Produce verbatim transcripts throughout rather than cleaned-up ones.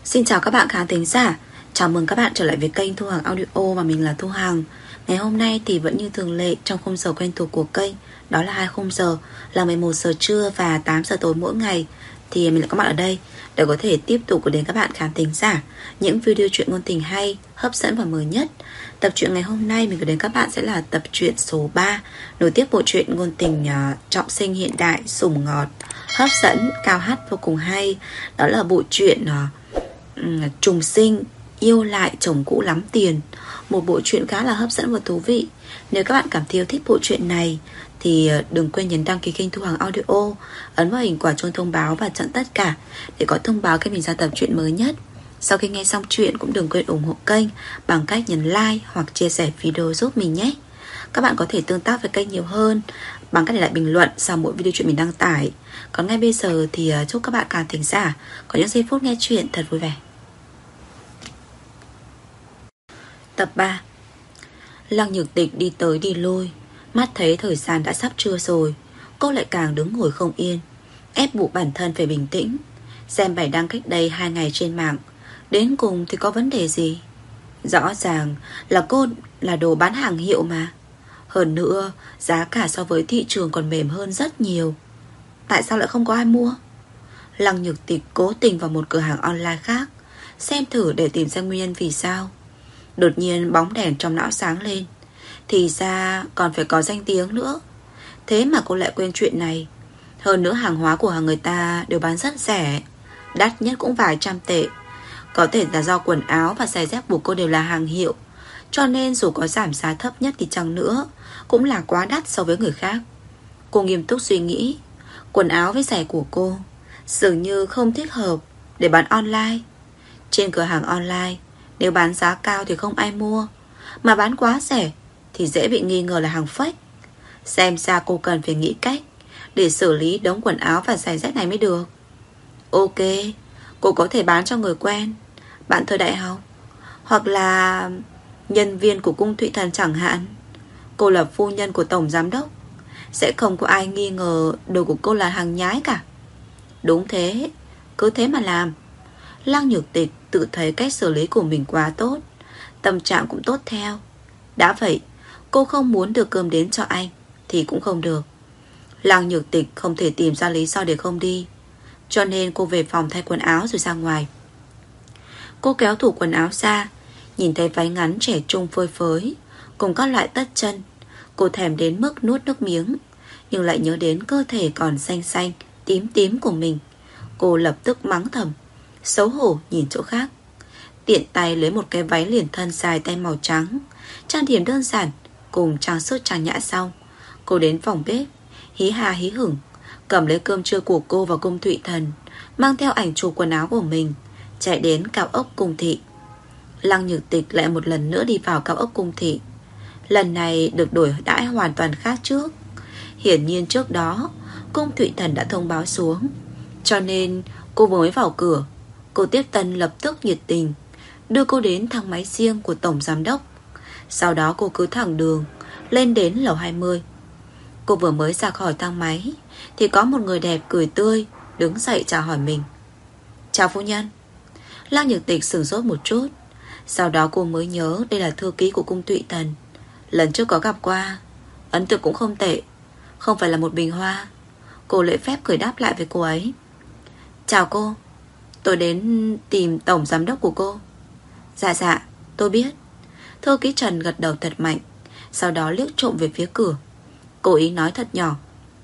Xin chào các bạn khán thính giả. Chào mừng các bạn trở lại với kênh Thu Hằng Audio và mình là Thu Hằng. Ngày hôm nay thì vẫn như thường lệ trong khung giờ quen thuộc của kênh, đó là hai khung giờ là mười một giờ trưa và tám giờ tối mỗi ngày. Thì mình lại có mặt ở đây để có thể tiếp tục gửi đến các bạn khán thính giả những video truyện ngôn tình hay, hấp dẫn và mới nhất. Tập truyện ngày hôm nay mình gửi đến các bạn sẽ là tập truyện số ba, nối tiếp bộ truyện ngôn tình uh, trọng sinh hiện đại, sủng ngọt, hấp dẫn, cao hát vô cùng hay. Đó là bộ truyện uh, trùng sinh yêu lại chồng cũ lắm tiền. Một bộ truyện khá là hấp dẫn và thú vị. Nếu các bạn cảm thấy yêu thích bộ truyện này thì đừng quên nhấn đăng ký kênh Thu Hằng Audio, ấn vào hình quả chuông thông báo và chọn tất cả để có thông báo khi mình ra tập truyện mới nhất. Sau khi nghe xong truyện cũng đừng quên ủng hộ kênh bằng cách nhấn like hoặc chia sẻ video giúp mình nhé. Các bạn có thể tương tác với kênh nhiều hơn bằng cách để lại bình luận sau mỗi video truyện mình đăng tải. Còn ngay bây giờ thì chúc các bạn khán thính giả có những giây phút nghe truyện thật vui vẻ. Tập ba. Lăng Nhược Tịch đi tới đi lui, mắt thấy thời gian đã sắp trưa rồi, cô lại càng đứng ngồi không yên, ép buộc bản thân phải bình tĩnh. Xem bài đăng cách đây hai ngày trên mạng, đến cùng thì có vấn đề gì? Rõ ràng là cô là đồ bán hàng hiệu mà. Hơn nữa, giá cả so với thị trường còn mềm hơn rất nhiều. Tại sao lại không có ai mua? Lăng Nhược Tịch cố tình vào một cửa hàng online khác, xem thử để tìm ra nguyên nhân vì sao. Đột nhiên bóng đèn trong não sáng lên. Thì ra còn phải có danh tiếng nữa. Thế mà cô lại quên chuyện này. Hơn nữa hàng hóa của hàng người ta đều bán rất rẻ, đắt nhất cũng vài trăm tệ. Có thể là do quần áo và giày dép của cô đều là hàng hiệu, cho nên dù có giảm giá thấp nhất thì chăng nữa cũng là quá đắt so với người khác. Cô nghiêm túc suy nghĩ. Quần áo với giày của cô dường như không thích hợp để bán online. Trên cửa hàng online, nếu bán giá cao thì không ai mua, mà bán quá rẻ thì dễ bị nghi ngờ là hàng fake. Xem ra cô cần phải nghĩ cách để xử lý đống quần áo và giày dép này mới được. Ok, cô có thể bán cho người quen, bạn thời đại học, hoặc là nhân viên của cung Thụy Thần chẳng hạn. Cô là phu nhân của tổng giám đốc, sẽ không có ai nghi ngờ đồ của cô là hàng nhái cả. Đúng thế, cứ thế mà làm. Lăng Nhược Tịch tự thấy cách xử lý của mình quá tốt, tâm trạng cũng tốt theo. Đã vậy, cô không muốn được cơm đến cho anh thì cũng không được. Lăng Nhược Tịch không thể tìm ra lý do để không đi, cho nên cô về phòng thay quần áo rồi ra ngoài. Cô kéo tủ quần áo ra, nhìn thấy váy ngắn trẻ trung phơi phới cùng các loại tất chân. Cô thèm đến mức nuốt nước miếng, nhưng lại nhớ đến cơ thể còn xanh xanh, tím tím của mình. Cô lập tức mắng thầm, xấu hổ nhìn chỗ khác. Tiện tay lấy một cái váy liền thân dài tay màu trắng, trang điểm đơn giản cùng trang sức trang nhã xong, cô đến phòng bếp, hí hà hí hửng cầm lấy cơm trưa của cô vào cung Thụy Thần, mang theo ảnh chụp quần áo của mình, chạy đến cao ốc cung thị. Lăng Nhược Tịch lại một lần nữa đi vào cao ốc cung thị. Lần này được đổi đãi hoàn toàn khác trước. Hiển nhiên trước đó cung Thụy Thần đã thông báo xuống, cho nên cô vừa mới vào cửa, cô tiếp tân lập tức nhiệt tình đưa cô đến thang máy riêng của tổng giám đốc. Sau đó cô cứ thẳng đường lên đến lầu hai mươi. Cô vừa mới ra khỏi thang máy thì có một người đẹp cười tươi đứng dậy chào hỏi mình. Chào phu nhân. Lăng Nhược Tịch sửng sốt một chút, sau đó cô mới nhớ đây là thư ký của cung Thụy Thần. Lần trước có gặp qua, ấn tượng cũng không tệ, không phải là một bình hoa. Cô lễ phép cười đáp lại với cô ấy. Chào cô, tôi đến tìm tổng giám đốc của cô. Dạ dạ, tôi biết. Thư ký Trần gật đầu thật mạnh, sau đó liếc trộm về phía cửa, cố ý nói thật nhỏ.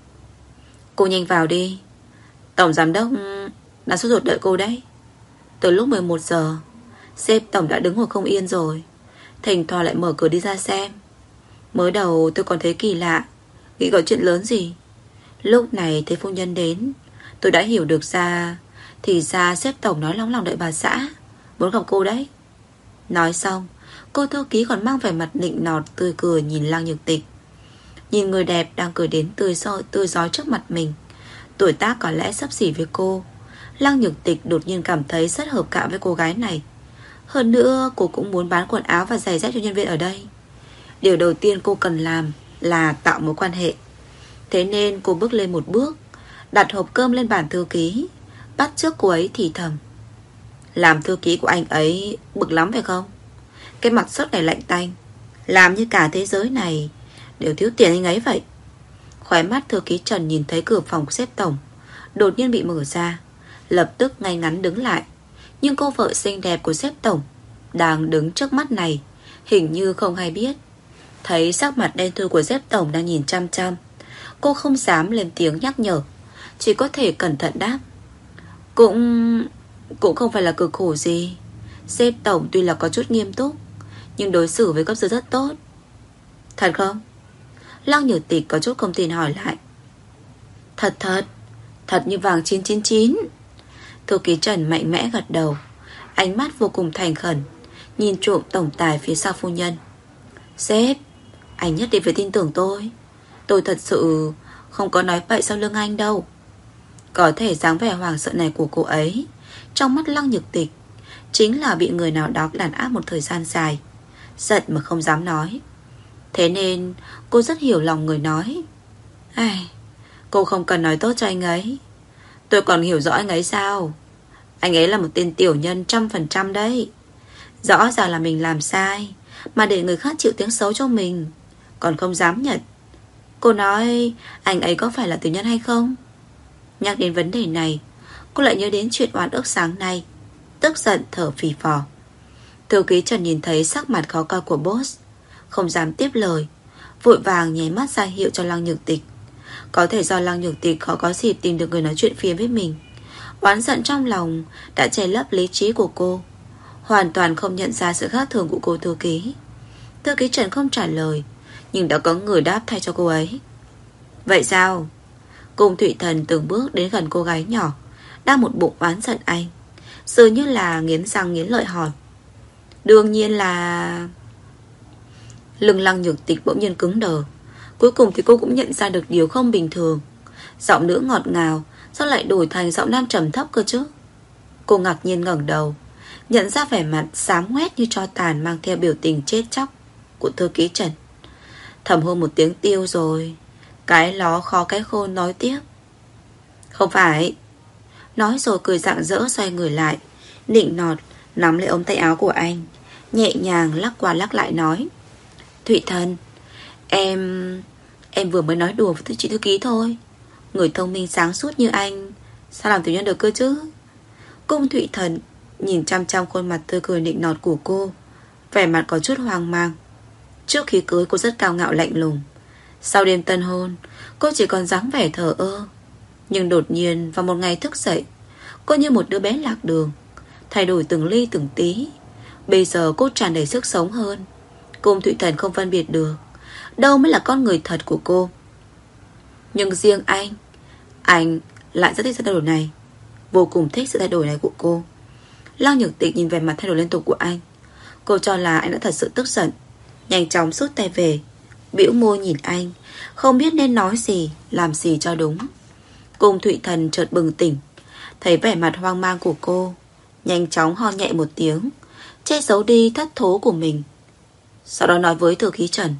Cô nhanh vào đi, tổng giám đốc đã sốt ruột đợi cô đấy. Từ lúc mười một giờ, sếp tổng đã đứng ngồi không yên rồi, thỉnh thoảng lại mở cửa đi ra xem. Mới đầu tôi còn thấy kỳ lạ, nghĩ có chuyện lớn gì. Lúc này thấy phu nhân đến, tôi đã hiểu được ra, thì ra sếp tổng nói nóng lòng đợi bà xã, muốn gặp cô đấy. Nói xong, cô thư ký còn mang vẻ mặt nịnh nọt tươi cười nhìn Lăng Nhược Tịch. Nhìn người đẹp đang cười đến tươi rói, tươi rói trước mặt mình, tuổi tác có lẽ xấp xỉ với cô, Lăng Nhược Tịch đột nhiên cảm thấy rất hợp cạ với cô gái này. Hơn nữa cô cũng muốn bán quần áo và giày dép cho nhân viên ở đây. Điều đầu tiên cô cần làm là tạo mối quan hệ. Thế nên cô bước lên một bước, đặt hộp cơm lên bàn thư ký, bắt chước cô ấy thì thầm. Làm thư ký của anh ấy bực lắm phải không? Cái mặt sốt này lạnh tanh, làm như cả thế giới này đều thiếu tiền anh ấy vậy. Khóe mắt thư ký Trần nhìn thấy cửa phòng của sếp tổng đột nhiên bị mở ra, lập tức ngay ngắn đứng lại. Nhưng cô vợ xinh đẹp của sếp tổng đang đứng trước mắt này hình như không hay biết. Thấy sắc mặt đen thui của sếp tổng đang nhìn chăm chăm, cô không dám lên tiếng nhắc nhở, chỉ có thể cẩn thận đáp. Cũng... Cũng không phải là cực khổ gì. Sếp tổng tuy là có chút nghiêm túc, nhưng đối xử với cấp dưới rất tốt. Thật không? Lăng Nhược Tịch có chút không tin hỏi lại. Thật thật, thật như vàng chín chín chín. Thư ký Trần mạnh mẽ gật đầu, ánh mắt vô cùng thành khẩn, nhìn trộm tổng tài phía sau phu nhân. Sếp, anh nhất định phải tin tưởng tôi. Tôi thật sự không có nói bậy sau lưng anh đâu. Có thể dáng vẻ hoàng sợ này của cô ấy trong mắt Lăng Nhược Tịch chính là bị người nào đó đàn áp một thời gian dài, giận mà không dám nói. Thế nên cô rất hiểu lòng người nói. Ai, cô không cần nói tốt cho anh ấy. Tôi còn hiểu rõ anh ấy sao? Anh ấy là một tên tiểu nhân trăm phần trăm đấy. Rõ ràng là mình làm sai mà để người khác chịu tiếng xấu cho mình, còn không dám nhận. Cô nói anh ấy có phải là tiểu nhân hay không? Nhắc đến vấn đề này, cô lại nhớ đến chuyện oan ức sáng nay, tức giận thở phì phò. Thư ký Trần nhìn thấy sắc mặt khó coi của boss, không dám tiếp lời, vội vàng nháy mắt ra hiệu cho Lăng Nhược Tịch. Có thể do Lăng Nhược Tịch khó có dịp tìm được người nói chuyện phiếm với mình, oán giận trong lòng đã che lấp lý trí của cô, hoàn toàn không nhận ra sự khác thường của cô thư ký. Thư ký Trần không trả lời, nhưng đã có người đáp thay cho cô ấy. Vậy sao? Cung Thụy Thần từng bước đến gần cô gái nhỏ đang một bụng oán giận anh, dường như là nghiến răng nghiến lợi hỏi. Đương nhiên là... Lưng Lăng Nhược Tịch bỗng nhiên cứng đờ. Cuối cùng thì cô cũng nhận ra được điều không bình thường. Giọng nữ ngọt ngào sao lại đổi thành giọng nam trầm thấp cơ chứ? Cô ngạc nhiên ngẩng đầu, nhận ra vẻ mặt xám ngoét như tro tàn mang theo biểu tình chết chóc của thư ký Trần. Thầm hô một tiếng tiêu rồi. Cái ló khó cái khôn nói tiếp. Không phải. Nói rồi cười rạng rỡ xoay người lại, nịnh nọt nắm lấy ống tay áo của anh, nhẹ nhàng lắc qua lắc lại nói. Thụy Thần, Em... Em vừa mới nói đùa với chị thư ký thôi. Người thông minh sáng suốt như anh sao làm tiểu nhân được cơ chứ? Cung Thụy Thần nhìn chăm chăm khuôn mặt tươi cười nịnh nọt của cô, vẻ mặt có chút hoang mang. Trước khi cưới cô rất cao ngạo lạnh lùng, sau đêm tân hôn cô chỉ còn dáng vẻ thờ ơ. Nhưng đột nhiên vào một ngày thức dậy, cô như một đứa bé lạc đường, thay đổi từng ly từng tí. Bây giờ cô tràn đầy sức sống hơn. Cung Thụy Thần không phân biệt được đâu mới là con người thật của cô. Nhưng riêng anh Anh lại rất thích sự thay đổi này, vô cùng thích sự thay đổi này của cô. Lăng Nhược Tịch nhìn về mặt thay đổi liên tục của anh, cô cho là anh đã thật sự tức giận, nhanh chóng rút tay về, bĩu môi nhìn anh, không biết nên nói gì, làm gì cho đúng. Cung Thụy Thần chợt bừng tỉnh, thấy vẻ mặt hoang mang của cô, nhanh chóng ho nhẹ một tiếng, che giấu đi thất thố của mình. Sau đó nói với thư ký Trần.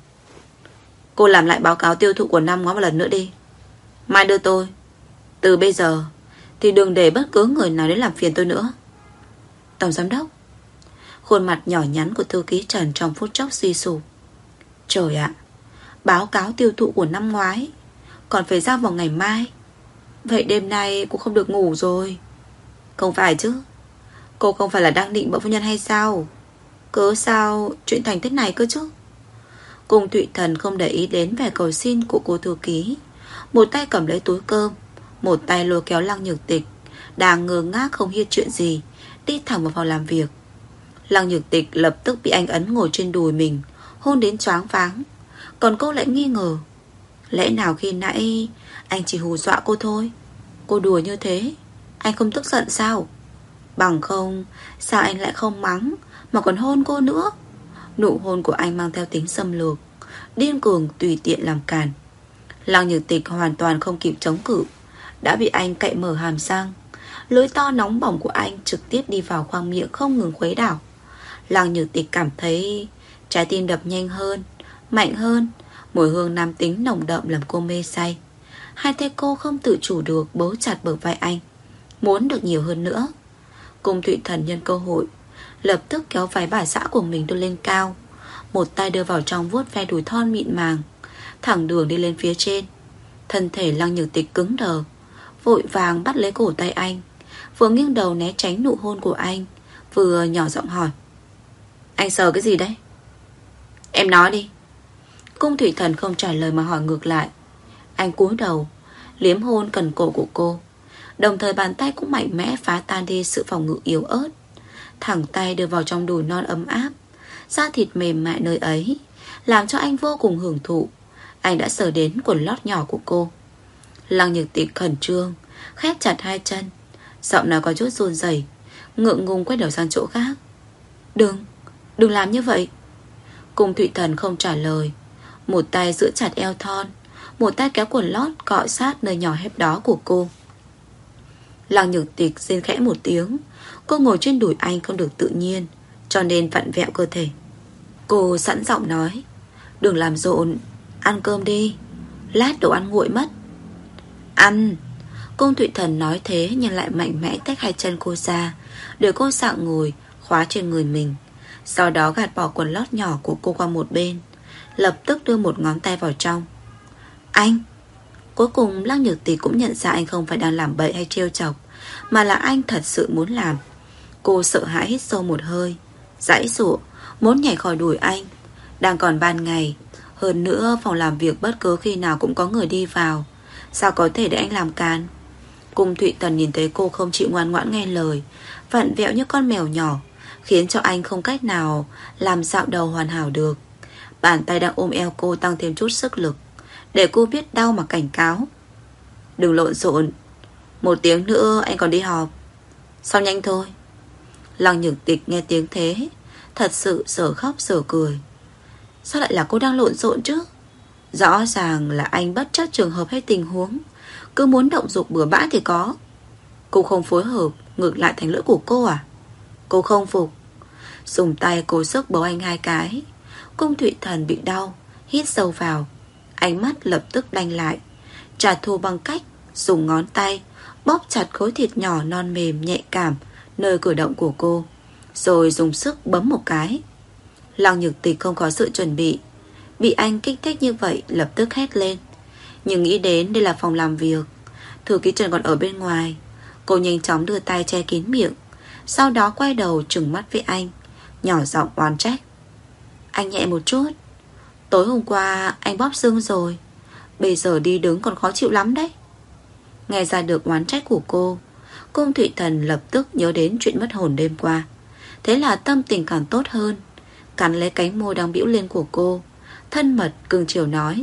Cô làm lại báo cáo tiêu thụ của năm ngoái một lần nữa đi, mai đưa tôi. Từ bây giờ thì đừng để bất cứ người nào đến làm phiền tôi nữa. Tổng giám đốc. Khuôn mặt nhỏ nhắn của thư ký Trần trong phút chốc suy sụp. Trời ạ, báo cáo tiêu thụ của năm ngoái còn phải giao vào ngày mai. Vậy đêm nay cũng không được ngủ rồi. Không phải chứ, cô không phải là đang định bợ phu nhân hay sao? Cớ sao chuyện thành thế này cơ chứ? Cung Thụy Thần không để ý đến vẻ cầu xin của cô thư ký, một tay cầm lấy túi cơm, một tay lôi kéo Lăng Nhược Tịch đang ngơ ngác không biết chuyện gì, đi thẳng vào phòng làm việc. Lăng Nhược Tịch lập tức bị anh ấn ngồi trên đùi mình, hôn đến choáng váng. Còn cô lại nghi ngờ, lẽ nào khi nãy anh chỉ hù dọa cô thôi? Cô đùa như thế, anh không tức giận sao? Bằng không, sao anh lại không mắng mà còn hôn cô nữa? Nụ hôn của anh mang theo tính xâm lược, điên cuồng tùy tiện làm càn. Lăng Nhược Tịch hoàn toàn không kịp chống cự, đã bị anh cậy mở hàm răng. Lưỡi to nóng bỏng của anh trực tiếp đi vào khoang miệng không ngừng khuấy đảo. Lăng Nhược Tịch cảm thấy trái tim đập nhanh hơn, mạnh hơn. Mùi hương nam tính nồng đậm làm cô mê say. Hai tay cô không tự chủ được bấu chặt bờ vai anh, muốn được nhiều hơn nữa. Cung Thụy Thần nhân cơ hội lập tức kéo váy bà xã của mình đưa lên cao, một tay đưa vào trong vuốt ve đùi thon mịn màng, thẳng đường đi lên phía trên. Thân thể Lăng Nhược Tịch cứng đờ, vội vàng bắt lấy cổ tay anh, vừa nghiêng đầu né tránh nụ hôn của anh, vừa nhỏ giọng hỏi: anh sờ cái gì đấy? Em nói đi. Cung Thụy Thần không trả lời mà hỏi ngược lại. Anh cúi đầu liếm hôn cần cổ của cô, đồng thời bàn tay cũng mạnh mẽ phá tan đi sự phòng ngự yếu ớt, thẳng tay đưa vào trong đùi non ấm áp, da thịt mềm mại nơi ấy làm cho anh vô cùng hưởng thụ. Anh đã sờ đến quần lót nhỏ của cô. Lăng Nhược Tịch khẩn trương khép chặt hai chân, giọng nói có chút run rẩy, ngượng ngùng quay đầu sang chỗ khác. Đừng, đừng làm như vậy. Cung Thụy Thần không trả lời, một tay giữ chặt eo thon, một tay kéo quần lót cọ sát nơi nhỏ hẹp đó của cô. Lăng Nhược Tịch rên khẽ một tiếng. Cô ngồi trên đùi anh không được tự nhiên, cho nên vặn vẹo cơ thể. Cô sẵn giọng nói: đừng làm rộn, ăn cơm đi, lát đồ ăn nguội mất. Ăn. Cung Thụy Thần nói thế nhưng lại mạnh mẽ tách hai chân cô ra, để cô sạng ngồi khóa trên người mình. Sau đó gạt bỏ quần lót nhỏ của cô qua một bên, lập tức đưa một ngón tay vào trong. Anh. Cuối cùng Lăng Nhược Tịch cũng nhận ra anh không phải đang làm bậy hay trêu chọc, mà là anh thật sự muốn làm. Cô sợ hãi hít sâu một hơi, giãy giụa muốn nhảy khỏi đùi anh. Đang còn ban ngày, hơn nữa phòng làm việc bất cứ khi nào cũng có người đi vào, sao có thể để anh làm càn. Cung Thụy Thần nhìn thấy cô không chịu ngoan ngoãn nghe lời, vặn vẹo như con mèo nhỏ, khiến cho anh không cách nào làm dạo đầu hoàn hảo được. Bàn tay đang ôm eo cô tăng thêm chút sức lực, để cô biết đau mà cảnh cáo: đừng lộn xộn, một tiếng nữa anh còn đi họp. Sao nhanh thôi. Lăng Nhược Tịch nghe tiếng thế, thật sự sở khóc sở cười. Sao lại là cô đang lộn xộn chứ? Rõ ràng là anh bất chấp trường hợp hay tình huống, cứ muốn động dục bừa bãi thì có. Cô không phối hợp, ngược lại thành lỗi của cô à? Cô không phục. Dùng tay cố sức bấu anh hai cái. Cung Thụy Thần bị đau, hít sâu vào, ánh mắt lập tức đanh lại, trả thù bằng cách dùng ngón tay bóp chặt khối thịt nhỏ non mềm nhạy cảm nơi cử động của cô, rồi dùng sức bấm một cái. Lăng Nhược Tịch không có sự chuẩn bị, bị anh kích thích như vậy lập tức hét lên. Nhưng nghĩ đến đây là phòng làm việc, Thư ký Trần còn ở bên ngoài, cô nhanh chóng đưa tay che kín miệng, sau đó quay đầu trừng mắt với anh, nhỏ giọng oán trách: anh nhẹ một chút, tối hôm qua anh bóp xương rồi, bây giờ đi đứng còn khó chịu lắm đấy. Nghe ra được oán trách của cô, Cung Thụy Thần lập tức nhớ đến chuyện mất hồn đêm qua. Thế là tâm tình càng tốt hơn, cắn lấy cánh môi đang bĩu lên của cô, thân mật cưng chiều nói: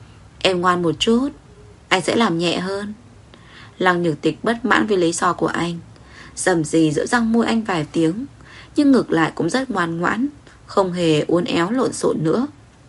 em ngoan một chút, anh sẽ làm nhẹ hơn. Lăng Nhược Tịch bất mãn với lý do của anh, rầm rì giữa răng môi anh vài tiếng, nhưng ngược lại cũng rất ngoan ngoãn, không hề uốn éo lộn xộn nữa.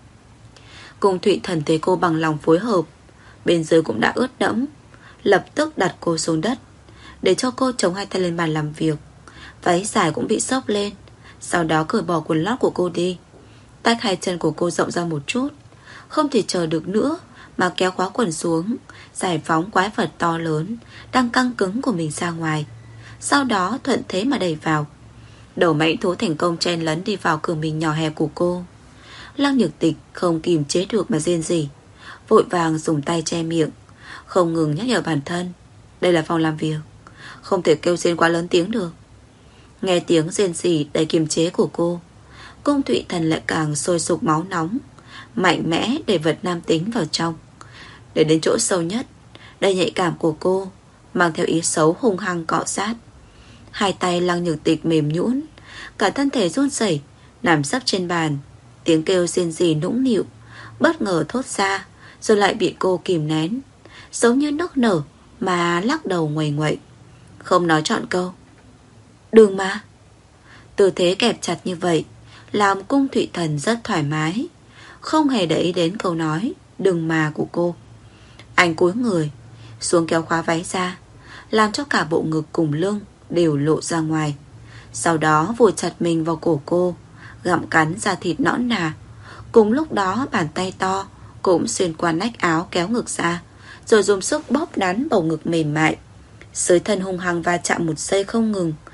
Cung Thụy Thần thấy cô bằng lòng phối hợp, bên dưới cũng đã ướt đẫm, lập tức đặt cô xuống đất, để cho cô chống hai tay lên bàn làm việc. Váy dài cũng bị xốc lên, sau đó cởi bỏ quần lót của cô đi, tách hai chân của cô rộng ra một chút. Không thể chờ được nữa mà kéo khóa quần xuống, giải phóng quái vật to lớn đang căng cứng của mình ra ngoài, sau đó thuận thế mà đẩy vào. Đầu mãnh thú thành công chen lấn đi vào cửa mình nhỏ hẹp của cô. Lăng Nhược Tịch không kìm chế được mà rên rỉ, vội vàng dùng tay che miệng, không ngừng nhắc nhở bản thân: đây là phòng làm việc, không thể kêu rên quá lớn tiếng được. Nghe tiếng rên rỉ đầy kiềm chế của cô, Cung Thụy Thần lại càng sôi sục máu nóng, mạnh mẽ để vật nam tính vào trong, để đến chỗ sâu nhất, đầy nhạy cảm của cô, mang theo ý xấu hung hăng cọ sát. Hai tay Lăng Nhược Tịch mềm nhũn, cả thân thể run rẩy, nằm sấp trên bàn. Tiếng kêu rên rỉ nũng nịu bất ngờ thốt ra, rồi lại bị cô kìm nén, giống như nức nở mà lắc đầu nguầy nguậy, không nói trọn câu. Đừng mà. Tư thế kẹp chặt như vậy làm Cung Thụy Thần rất thoải mái, không hề để ý đến câu nói đừng mà của cô. Anh cúi người xuống kéo khóa váy ra, làm cho cả bộ ngực cùng lưng đều lộ ra ngoài, sau đó vùi chặt mình vào cổ cô, gặm cắn da thịt nõn nà. Cùng lúc đó bàn tay to cũng xuyên qua nách áo kéo ngực ra, rồi dùng sức bóp nắn bầu ngực mềm mại. Dưới thân hung hăng va chạm một giây không ngừng,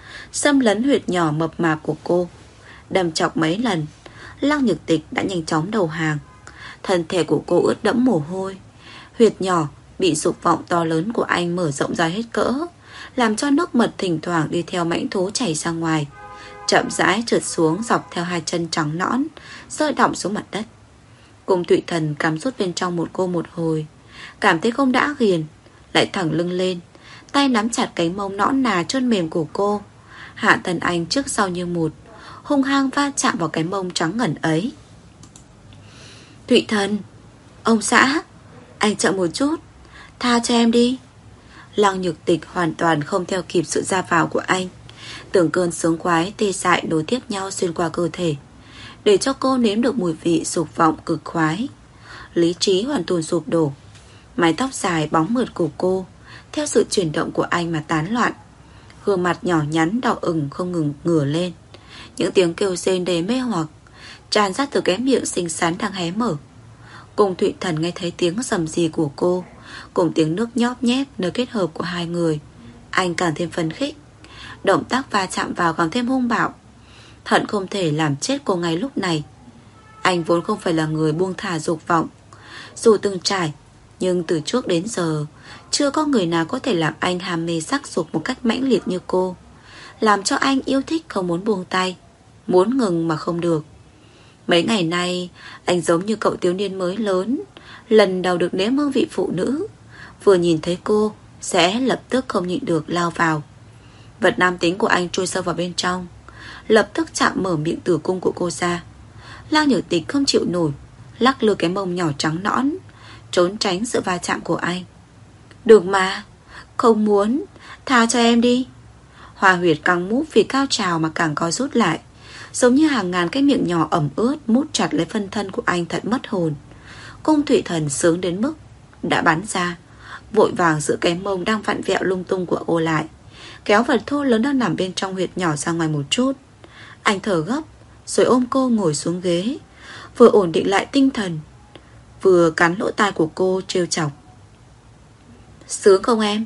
xâm lấn huyệt nhỏ mập mạp của cô. Đâm chọc mấy lần, Lăng Nhược Tịch đã nhanh chóng đầu hàng. Thân thể của cô ướt đẫm mồ hôi. Huyệt nhỏ bị dục vọng to lớn của anh mở rộng ra hết cỡ, làm cho nước mật thỉnh thoảng đi theo mãnh thú chảy ra ngoài, chậm rãi trượt xuống dọc theo hai chân trắng nõn, rơi đọng xuống mặt đất. Cung Thụy Thần cắm rút bên trong một cô một hồi, cảm thấy không đã ghiền, lại thẳng lưng lên, tay nắm chặt cánh mông nõn nà trơn mềm của cô. Hạ thân anh trước sau như một, hung hăng va chạm vào cái mông trắng ngần ấy. Thụy Thần, ông xã, anh chậm một chút, tha cho em đi. Lăng Nhược Tịch hoàn toàn không theo kịp sự ra vào của anh. Từng cơn sướng khoái tê dại nối tiếp nhau xuyên qua cơ thể, để cho cô nếm được mùi vị dục vọng cực khoái. Lý trí hoàn toàn sụp đổ. Mái tóc dài bóng mượt của cô theo sự chuyển động của anh mà tán loạn. Gương mặt nhỏ nhắn đỏ ửng không ngừng ngửa lên. Những tiếng kêu rên đầy mê hoặc tràn ra từ cái miệng xinh xắn đang hé mở. Cung Thụy Thần nghe thấy tiếng rầm rì của cô cùng tiếng nước nhóp nhép nơi kết hợp của hai người, anh càng thêm phấn khích. Động tác va chạm vào càng thêm hung bạo. Thận không thể làm chết cô ngay lúc này. Anh vốn không phải là người buông thả dục vọng. Dù từng trải, nhưng từ trước đến giờ chưa có người nào có thể làm anh ham mê sắc dục một cách mãnh liệt như cô, làm cho anh yêu thích không muốn buông tay, muốn ngừng mà không được. Mấy ngày nay anh giống như cậu thiếu niên mới lớn, lần đầu được nếm hương vị phụ nữ. Vừa nhìn thấy cô sẽ lập tức không nhịn được lao vào. Vật nam tính của anh chui sâu vào bên trong, lập tức chạm mở miệng tử cung của cô ra. Lăng Nhược Tịch không chịu nổi, lắc lư cái mông nhỏ trắng nõn, trốn tránh sự va chạm của anh. Được mà, không muốn, tha cho em đi. Hoa huyệt căng mút vì cao trào mà càng co rút lại, giống như hàng ngàn cái miệng nhỏ ẩm ướt mút chặt lấy phân thân của anh thật mất hồn. Cung Thụy Thần sướng đến mức đã bắn ra, vội vàng giữ cái mông đang vặn vẹo lung tung của cô lại, kéo vật thô lớn đang nằm bên trong huyệt nhỏ ra ngoài một chút. Anh thở gấp rồi ôm cô ngồi xuống ghế, vừa ổn định lại tinh thần, vừa cắn lỗ tai của cô trêu chọc. Sướng không em?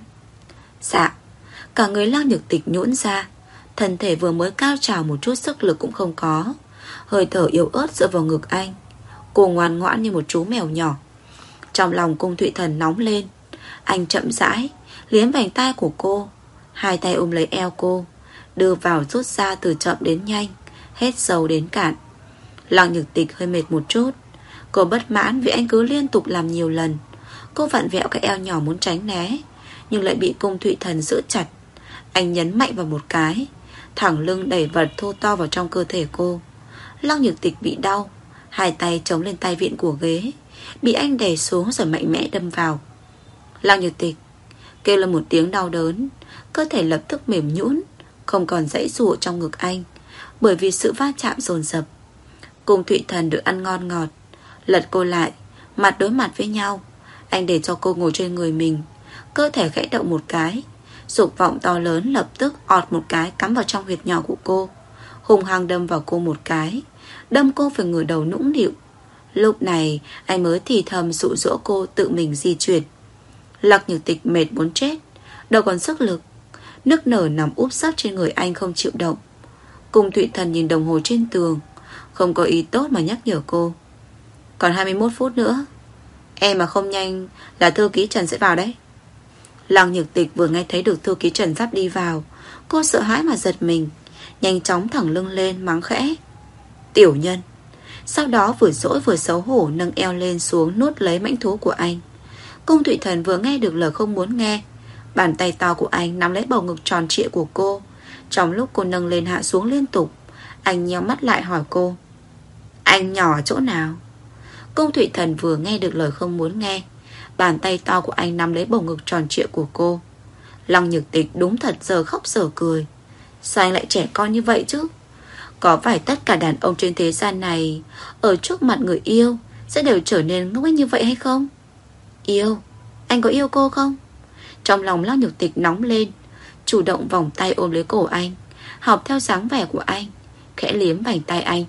Dạ. Cả người Lăng Nhược Tịch nhũn ra, thân thể vừa mới cao trào một chút sức lực cũng không có, hơi thở yếu ớt dựa vào ngực anh. Cô ngoan ngoãn như một chú mèo nhỏ. Trong lòng Cung Thụy Thần nóng lên. Anh chậm rãi liếm vành tai của cô, hai tay ôm lấy eo cô, đưa vào rút ra từ chậm đến nhanh, hết sâu đến cạn. Lăng Nhược Tịch hơi mệt một chút. Cô bất mãn vì anh cứ liên tục làm nhiều lần. Cô vặn vẹo cái eo nhỏ muốn tránh né, nhưng lại bị Cung Thụy Thần giữ chặt. Anh nhấn mạnh vào một cái, thẳng lưng đẩy vật thô to vào trong cơ thể cô. Lăng Nhược Tịch bị đau, hai tay chống lên tay vịn của ghế, bị anh đè xuống rồi mạnh mẽ đâm vào. Lăng Nhược Tịch kêu lên một tiếng đau đớn, cơ thể lập tức mềm nhũn, không còn giãy giụa trong ngực anh, bởi vì sự va chạm dồn dập. Cung Thụy Thần được ăn ngon ngọt, lật cô lại, mặt đối mặt với nhau. Anh để cho cô ngồi trên người mình, cơ thể khẽ động một cái, dục vọng to lớn lập tức ọt một cái cắm vào trong huyệt nhỏ của cô, hung hăng đâm vào cô một cái, đâm cô phải ngửa đầu nũng nịu. Lúc này anh mới thì thầm dụ dỗ cô tự mình di chuyển. Lăng Nhược Tịch mệt muốn chết, đâu còn sức lực, nức nở nằm úp sấp trên người anh không chịu động. Cung Thụy Thần nhìn đồng hồ trên tường, không có ý tốt mà nhắc nhở cô. Còn hai mươi mốt phút nữa, em mà không nhanh là thư ký Trần sẽ vào đấy. Lăng Nhược Tịch vừa nghe thấy được thư ký Trần sắp đi vào, cô sợ hãi mà giật mình, nhanh chóng thẳng lưng lên mắng khẽ: Tiểu nhân. Sau đó vừa dỗi vừa xấu hổ nâng eo lên xuống nuốt lấy mãnh thú của anh. Cung Thụy Thần vừa nghe được lời không muốn nghe, bàn tay to của anh nắm lấy bầu ngực tròn trịa của cô. Trong lúc cô nâng lên hạ xuống liên tục, anh nheo mắt lại hỏi cô: Anh nhỏ ở chỗ nào? Cung Thụy Thần vừa nghe được lời không muốn nghe, bàn tay to của anh nắm lấy bầu ngực tròn trịa của cô. Lăng Nhược Tịch đúng thật giờ khóc giờ cười. Sao anh lại trẻ con như vậy chứ? Có phải tất cả đàn ông trên thế gian này ở trước mặt người yêu sẽ đều trở nên ngốc nghếch như vậy hay không? Yêu? Anh có yêu cô không? Trong lòng Lăng Nhược Tịch nóng lên, chủ động vòng tay ôm lấy cổ anh, học theo dáng vẻ của anh, khẽ liếm vành tay anh,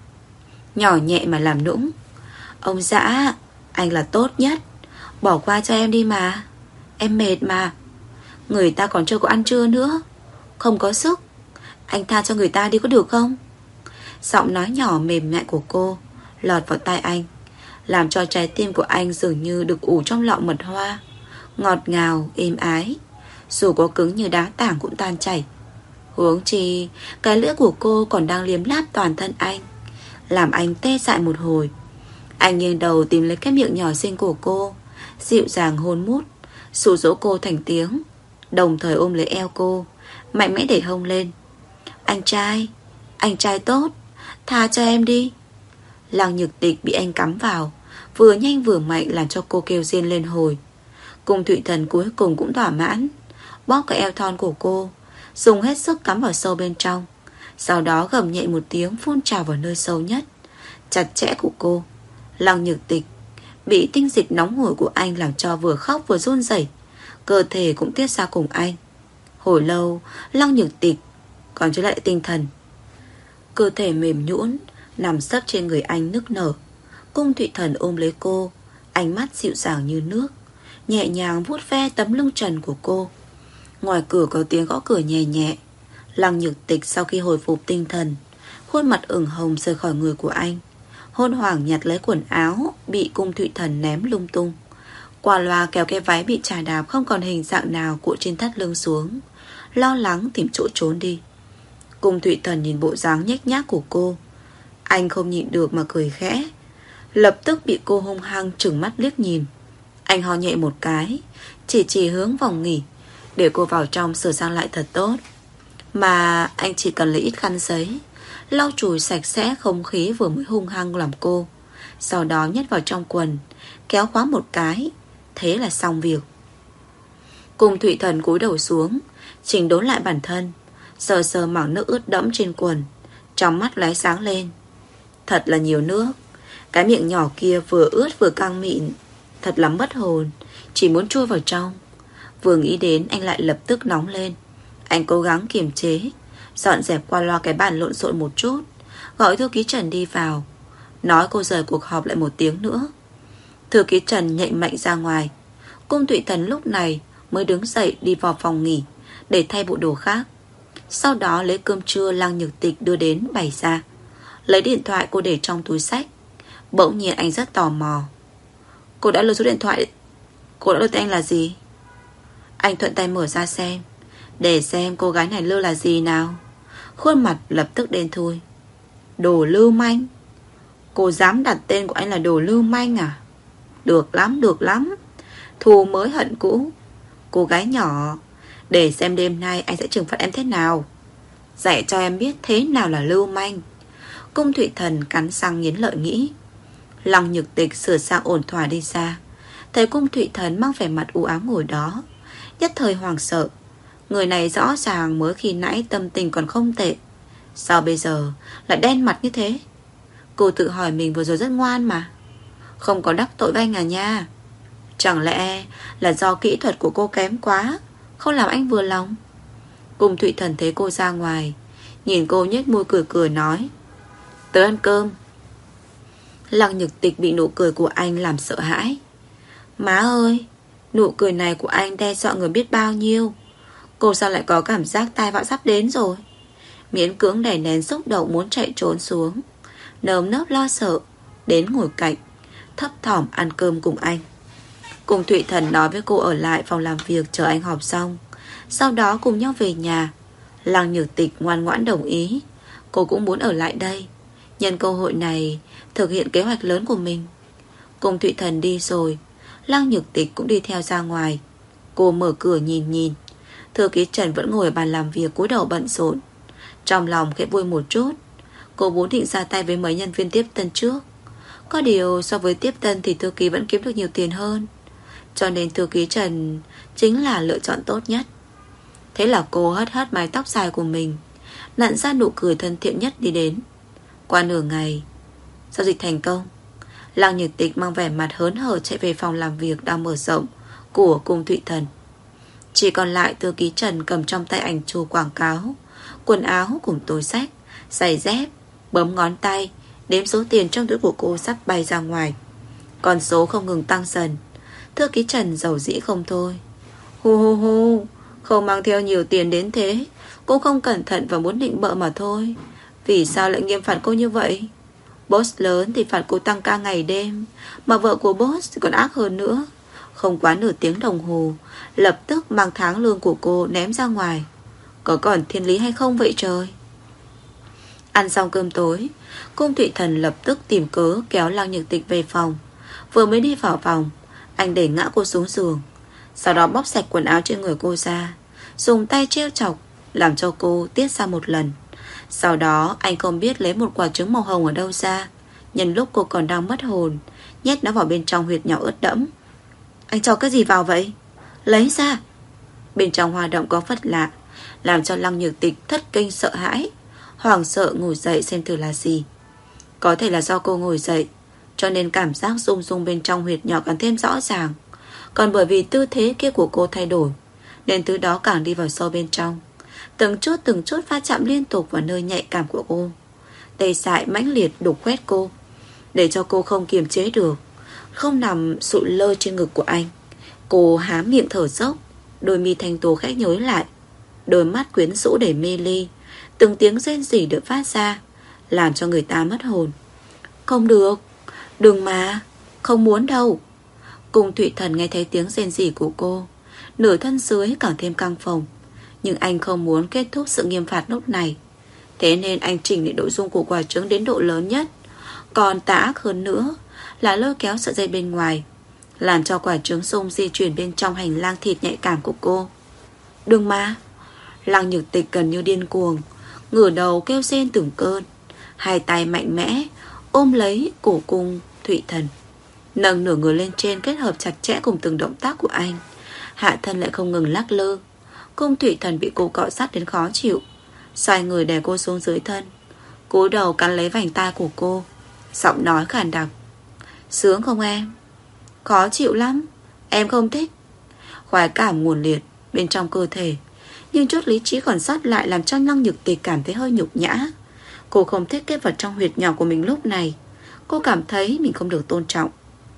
nhỏ nhẹ mà làm nũng: Ông dã, anh là tốt nhất, bỏ qua cho em đi mà. Em mệt mà, người ta còn chưa có ăn trưa nữa, không có sức. Anh tha cho người ta đi có được không? Giọng nói nhỏ mềm mại của cô lọt vào tai anh, làm cho trái tim của anh dường như được ủ trong lọ mật hoa, ngọt ngào, êm ái. Dù có cứng như đá tảng cũng tan chảy. Huống chi cái lưỡi của cô còn đang liếm láp toàn thân anh, làm anh tê dại một hồi. Anh nghiêng đầu tìm lấy cái miệng nhỏ xinh của cô, dịu dàng hôn mút, dụ dỗ cô thành tiếng, đồng thời ôm lấy eo cô, mạnh mẽ để hông lên. Anh trai, anh trai tốt, tha cho em đi. Lăng Nhược Tịch bị anh cắm vào, vừa nhanh vừa mạnh làm cho cô kêu rên lên hồi. Cung Thụy Thần cuối cùng cũng thỏa mãn, bóp cái eo thon của cô, dùng hết sức cắm vào sâu bên trong, sau đó gầm nhẹ một tiếng phun trào vào nơi sâu nhất, chặt chẽ của cô. Lăng Nhược Tịch bị tinh dịch nóng hổi của anh làm cho vừa khóc vừa run rẩy, cơ thể cũng tiết ra cùng anh. Hồi lâu Lăng Nhược Tịch còn trở lại tinh thần, cơ thể mềm nhũn nằm sấp trên người anh nức nở. Cung Thụy Thần ôm lấy cô, ánh mắt dịu dàng như nước, nhẹ nhàng vuốt ve tấm lưng trần của cô. Ngoài cửa có tiếng gõ cửa nhẹ nhẹ. Lăng Nhược Tịch sau khi hồi phục tinh thần, khuôn mặt ửng hồng rời khỏi người của anh, hốt hoảng nhặt lấy quần áo bị Cung Thụy Thần ném lung tung, qua loa kéo cái váy bị chà đạp không còn hình dạng nào cuộn trên thắt lưng xuống, lo lắng tìm chỗ trốn đi. Cung Thụy Thần nhìn bộ dáng nhếch nhác của cô, anh không nhịn được mà cười khẽ, lập tức bị cô hung hăng trừng mắt liếc nhìn. Anh ho nhẹ một cái, chỉ chỉ hướng phòng nghỉ, để cô vào trong sửa sang lại thật tốt. Mà anh chỉ cần lấy ít khăn giấy, lau chùi sạch sẽ không khí vừa mới hung hăng làm cô, sau đó nhét vào trong quần, kéo khóa một cái, thế là xong việc. Cung Thụy Thần cúi đầu xuống, chỉnh đốn lại bản thân, sờ sờ mảng nước ướt đẫm trên quần, trong mắt lóe sáng lên. Thật là nhiều nước. Cái miệng nhỏ kia vừa ướt vừa căng mịn, thật lắm bất hồn, chỉ muốn chui vào trong. Vừa nghĩ đến anh lại lập tức nóng lên. Anh cố gắng kiềm chế, dọn dẹp qua loa cái bàn lộn xộn một chút, gọi thư ký Trần đi vào, nói cô rời cuộc họp lại một tiếng nữa. Thư ký Trần nhạy mạnh ra ngoài. Cung Thụy Thần lúc này mới đứng dậy đi vào phòng nghỉ để thay bộ đồ khác. Sau đó lấy cơm trưa Lăng Nhược Tịch đưa đến bày ra. Lấy điện thoại cô để trong túi xách. Bỗng nhiên anh rất tò mò. Cô đã lưu số điện thoại Cô đã lưu tên anh là gì? Anh thuận tay mở ra xem, để xem cô gái này lưu là gì nào. Khuôn mặt lập tức đen thui. Đồ lưu manh. Cô dám đặt tên của anh là đồ lưu manh à? Được lắm, được lắm. Thù mới hận cũ. Cô gái nhỏ, để xem đêm nay anh sẽ trừng phạt em thế nào, dạy cho em biết thế nào là lưu manh. Cung Thụy Thần cắn răng nghiến lợi nghĩ. Lăng Nhược Tịch sửa sang ổn thỏa đi ra, thấy Cung Thụy Thần mang vẻ mặt u ám ngồi đó, nhất thời hoảng sợ. Người này rõ ràng mới khi nãy tâm tình còn không tệ, sao bây giờ lại đen mặt như thế? Cô tự hỏi mình vừa rồi rất ngoan mà, không có đắc tội với anh à nha. Chẳng lẽ là do kỹ thuật của cô kém quá, không làm anh vừa lòng? Cung Thụy Thần thấy cô ra ngoài, nhìn cô nhếch môi cười cười nói, tới ăn cơm. Lăng Nhược Tịch bị nụ cười của anh làm sợ hãi. Má ơi, nụ cười này của anh đe dọa người biết bao nhiêu. Cô sao lại có cảm giác tai vạ sắp đến rồi? Miễn cưỡng đè nén xúc động muốn chạy trốn xuống, nơm nớp lo sợ đến ngồi cạnh, thấp thỏm ăn cơm cùng anh. Cung Thụy Thần nói với cô ở lại phòng làm việc chờ anh họp xong, sau đó cùng nhau về nhà. Lăng Nhược Tịch ngoan ngoãn đồng ý. Cô cũng muốn ở lại đây, nhân cơ hội này thực hiện kế hoạch lớn của mình. Cung Thụy Thần đi rồi, Lăng Nhược Tịch cũng đi theo ra ngoài. Cô mở cửa nhìn nhìn, thư ký Trần vẫn ngồi ở bàn làm việc cúi đầu bận rộn. Trong lòng khẽ vui một chút. Cô vốn định ra tay với mấy nhân viên tiếp tân trước, có điều so với tiếp tân thì thư ký vẫn kiếm được nhiều tiền hơn, cho nên thư ký Trần chính là lựa chọn tốt nhất. Thế là cô hất hất mái tóc dài của mình, nặn ra nụ cười thân thiện nhất đi đến. Qua nửa ngày, giao dịch thành công. Lăng Nhược Tịch mang vẻ mặt hớn hở chạy về phòng làm việc đang mở rộng của Cung Thụy Thần. Chỉ còn lại thư ký Trần cầm trong tay ảnh chụp quảng cáo, quần áo cùng túi xách, giày dép, bấm ngón tay đếm số tiền trong túi của cô sắp bay ra ngoài. Con số không ngừng tăng dần. Thư ký Trần giàu dĩ không thôi. Hu hu hu, Không mang theo nhiều tiền đến thế. Cô không cẩn thận và muốn định bợ mà thôi. Vì sao lại nghiêm phạt cô như vậy? Boss lớn thì phạt cô tăng ca ngày đêm, mà vợ của boss thì còn ác hơn nữa. Không quá nửa tiếng đồng hồ, lập tức mang tháng lương của cô ném ra ngoài. Có còn thiên lý hay không vậy trời? Ăn xong cơm tối, Cung Thụy Thần lập tức tìm cớ kéo Lăng Nhược Tịch về phòng. Vừa mới đi vào phòng, anh đẩy ngã cô xuống giường, sau đó bóp sạch quần áo trên người cô ra, dùng tay trêu chọc, làm cho cô tiết ra một lần. Sau đó anh không biết lấy một quả trứng màu hồng ở đâu ra, nhân lúc cô còn đang mất hồn, nhét nó vào bên trong huyệt nhỏ ướt đẫm. Anh cho cái gì vào vậy? Lấy ra. Bên trong hoa động có vật lạ, làm cho Lăng Nhược Tịch thất kinh sợ hãi, hoảng sợ ngồi dậy xem thử là gì. Có thể là do cô ngồi dậy, cho nên cảm giác rung rung bên trong huyệt nhỏ càng thêm rõ ràng. Còn bởi vì tư thế kia của cô thay đổi, nên thứ đó càng đi vào sâu bên trong, từng chút từng chút va chạm liên tục vào nơi nhạy cảm của cô. Tê dại mãnh liệt đục khoét cô, để cho cô không kiềm chế được, không nằm sụi lơ trên ngực của anh. Cô há miệng thở dốc, đôi mi thanh tú khẽ nhối lại, đôi mắt quyến rũ để mê ly, từng tiếng rên rỉ được phát ra, làm cho người ta mất hồn. Không được, đừng mà, không muốn đâu. Cung Thụy Thần nghe thấy tiếng rên rỉ của cô, nửa thân dưới càng thêm căng phồng. Nhưng anh không muốn kết thúc sự nghiêm phạt lúc này, thế nên anh chỉnh lại nội dung của quả trứng đến độ lớn nhất. Còn tà ác hơn nữa là lôi kéo sợi dây bên ngoài, làm cho quả trứng xung di chuyển bên trong hành lang thịt nhạy cảm của cô. Đừng mà. Lăng Nhược Tịch gần như điên cuồng, ngửa đầu kêu rên từng cơn, hai tay mạnh mẽ ôm lấy cổ Cung Thụy Thần, nâng nửa người lên trên kết hợp chặt chẽ cùng từng động tác của anh. Hạ thân lại không ngừng lắc lư. Cung Thụy Thần bị cô cọ sát đến khó chịu, xoay người đè cô xuống dưới thân, cúi đầu cắn lấy vành tai của cô, giọng nói khàn đặc. Sướng không em? Khó chịu lắm. Em không thích. Khoái cảm nguồn liệt bên trong cơ thể, nhưng chút lý trí còn sót lại làm cho Lăng Nhược Tịch cảm thấy hơi nhục nhã. Cô không thích cái vật trong huyệt nhỏ của mình lúc này. Cô cảm thấy mình không được tôn trọng.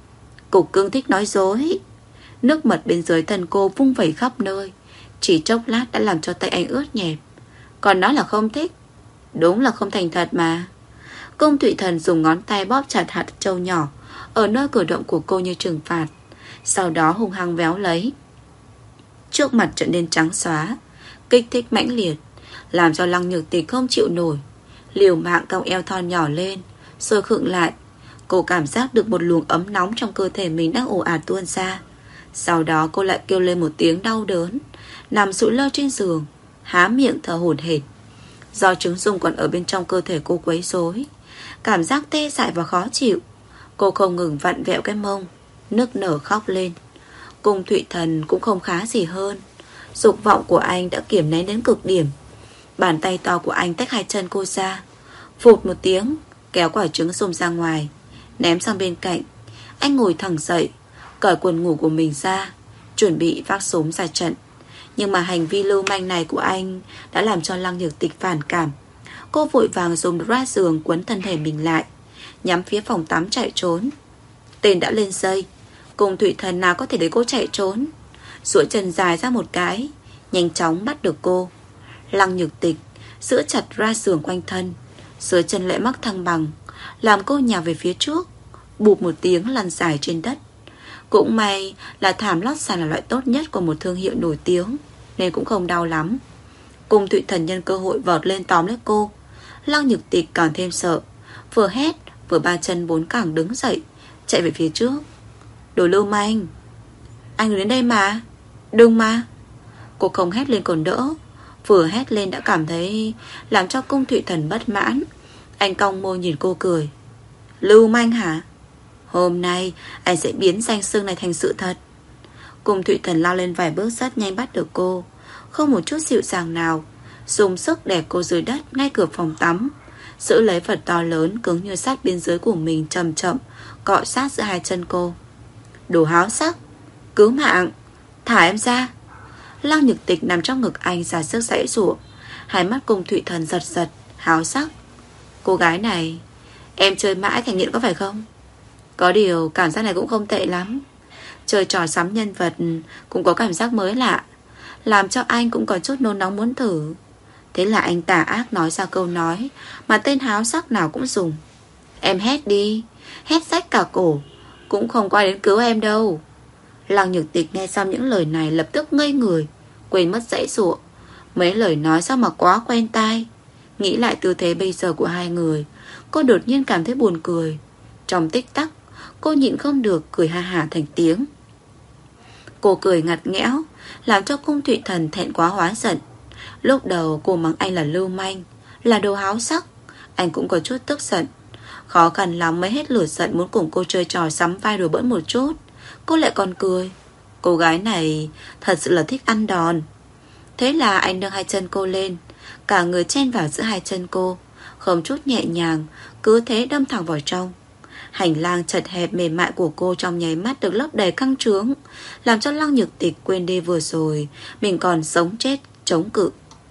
Cục cưng thích nói dối. Nước mật bên dưới thân cô vung vẩy khắp nơi, chỉ chốc lát đã làm cho tay anh ướt nhẹp. Còn nói là không thích, đúng là không thành thật mà. Cung Thụy Thần dùng ngón tay bóp chặt hạt trâu nhỏ ở nơi cử động của cô như trừng phạt, sau đó hung hăng véo lấy. Trước mặt trở nên trắng xóa, kích thích mãnh liệt, làm cho Lăng Nhược Tịch không chịu nổi, liều mạng cong eo thon nhỏ lên, rồi khựng lại. Cô cảm giác được một luồng ấm nóng trong cơ thể mình đang ồ ạt tuôn ra. Sau đó cô lại kêu lên một tiếng đau đớn, nằm sụi lơ trên giường, há miệng thở hổn hển. Do trứng dung còn ở bên trong cơ thể cô quấy rối, cảm giác tê dại và khó chịu, cô không ngừng vặn vẹo cái mông, nức nở khóc lên. Cung Thụy Thần cũng không khá gì hơn. Dục vọng của anh đã kiềm nén đến cực điểm. Bàn tay to của anh tách hai chân cô ra, phụt một tiếng kéo quả trứng xông ra ngoài, ném sang bên cạnh. Anh ngồi thẳng dậy, cởi quần ngủ của mình ra, chuẩn bị vác súng ra trận. Nhưng mà hành vi lưu manh này của anh đã làm cho Lăng Nhược Tịch phản cảm. Cô vội vàng dùng ra giường quấn thân thể mình lại, nhắm phía phòng tắm chạy trốn. Tên đã lên dây, Cung Thụy Thần nào có thể để cô chạy trốn. Duỗi chân dài ra một cái, nhanh chóng bắt được cô. Lăng Nhược Tịch giữ chặt ra giường quanh thân, dưới chân lại mắc thăng bằng, làm cô nhào về phía trước, bụp một tiếng lăn dài trên đất. Cũng may là thảm lót sàn là loại tốt nhất của một thương hiệu nổi tiếng, nên cũng không đau lắm. Cung Thụy Thần nhân cơ hội vọt lên tóm lấy cô. Lăng Nhược Tịch càng thêm sợ, vừa hét vừa ba chân bốn cẳng đứng dậy, chạy về phía trước. Đồ lưu manh, anh đừng đến đây mà. Đừng mà. Cô không hét lên còn đỡ, vừa hét lên đã cảm thấy làm cho Cung Thụy Thần bất mãn. Anh cong môi nhìn cô cười. Lưu manh hả? Hôm nay anh sẽ biến danh xưng này thành sự thật. Cung Thụy Thần lao lên vài bước rất nhanh bắt được cô, không một chút dịu dàng nào, dùng sức đè cô dưới đất ngay cửa phòng tắm, giữ lấy vật to lớn cứng như sắt bên dưới của mình, chậm chậm cọ sát giữa hai chân cô. Đồ háo sắc, cứu mạng, thả em ra. Lăng Nhược Tịch nằm trong ngực anh ra sức giãy giụa, hai mắt Cung Thụy Thần giật giật. Háo sắc? Cô gái này em chơi mãi thành nghiện có phải không? Có điều cảm giác này cũng không tệ lắm. Chơi trò sắm nhân vật cũng có cảm giác mới lạ. làm cho anh cũng có chút nôn nóng muốn thử. Thế là anh tà ác nói ra câu nói mà tên háo sắc nào cũng dùng. Em hét đi, hét rách cả cổ, cũng không qua đến cứu em đâu. Lăng Nhược Tịch nghe xong những lời này lập tức ngây người, quên mất dãy dụa. Mấy lời nói sao mà quá quen tai. Nghĩ lại tư thế bây giờ của hai người, cô đột nhiên cảm thấy buồn cười. Trong tích tắc, cô nhịn không được cười ha hả thành tiếng. Cô cười ngặt nghẽo, làm cho Cung Thụy Thần thẹn quá hóa giận. Lúc đầu cô mắng anh là lưu manh, là đồ háo sắc. Anh cũng có chút tức giận. Khó khăn lắm mới hết lửa giận muốn cùng cô chơi trò sắm vai đùa bỡn một chút. Cô lại còn cười. Cô gái này thật sự là thích ăn đòn. Thế là anh nâng hai chân cô lên, cả người chen vào giữa hai chân cô, không chút nhẹ nhàng, cứ thế đâm thẳng vào trong. Hành lang chật hẹp mềm mại của cô trong nháy mắt được lấp đầy căng trướng, làm cho Lăng Nhược Tịch quên đi vừa rồi mình còn sống chết chống cự.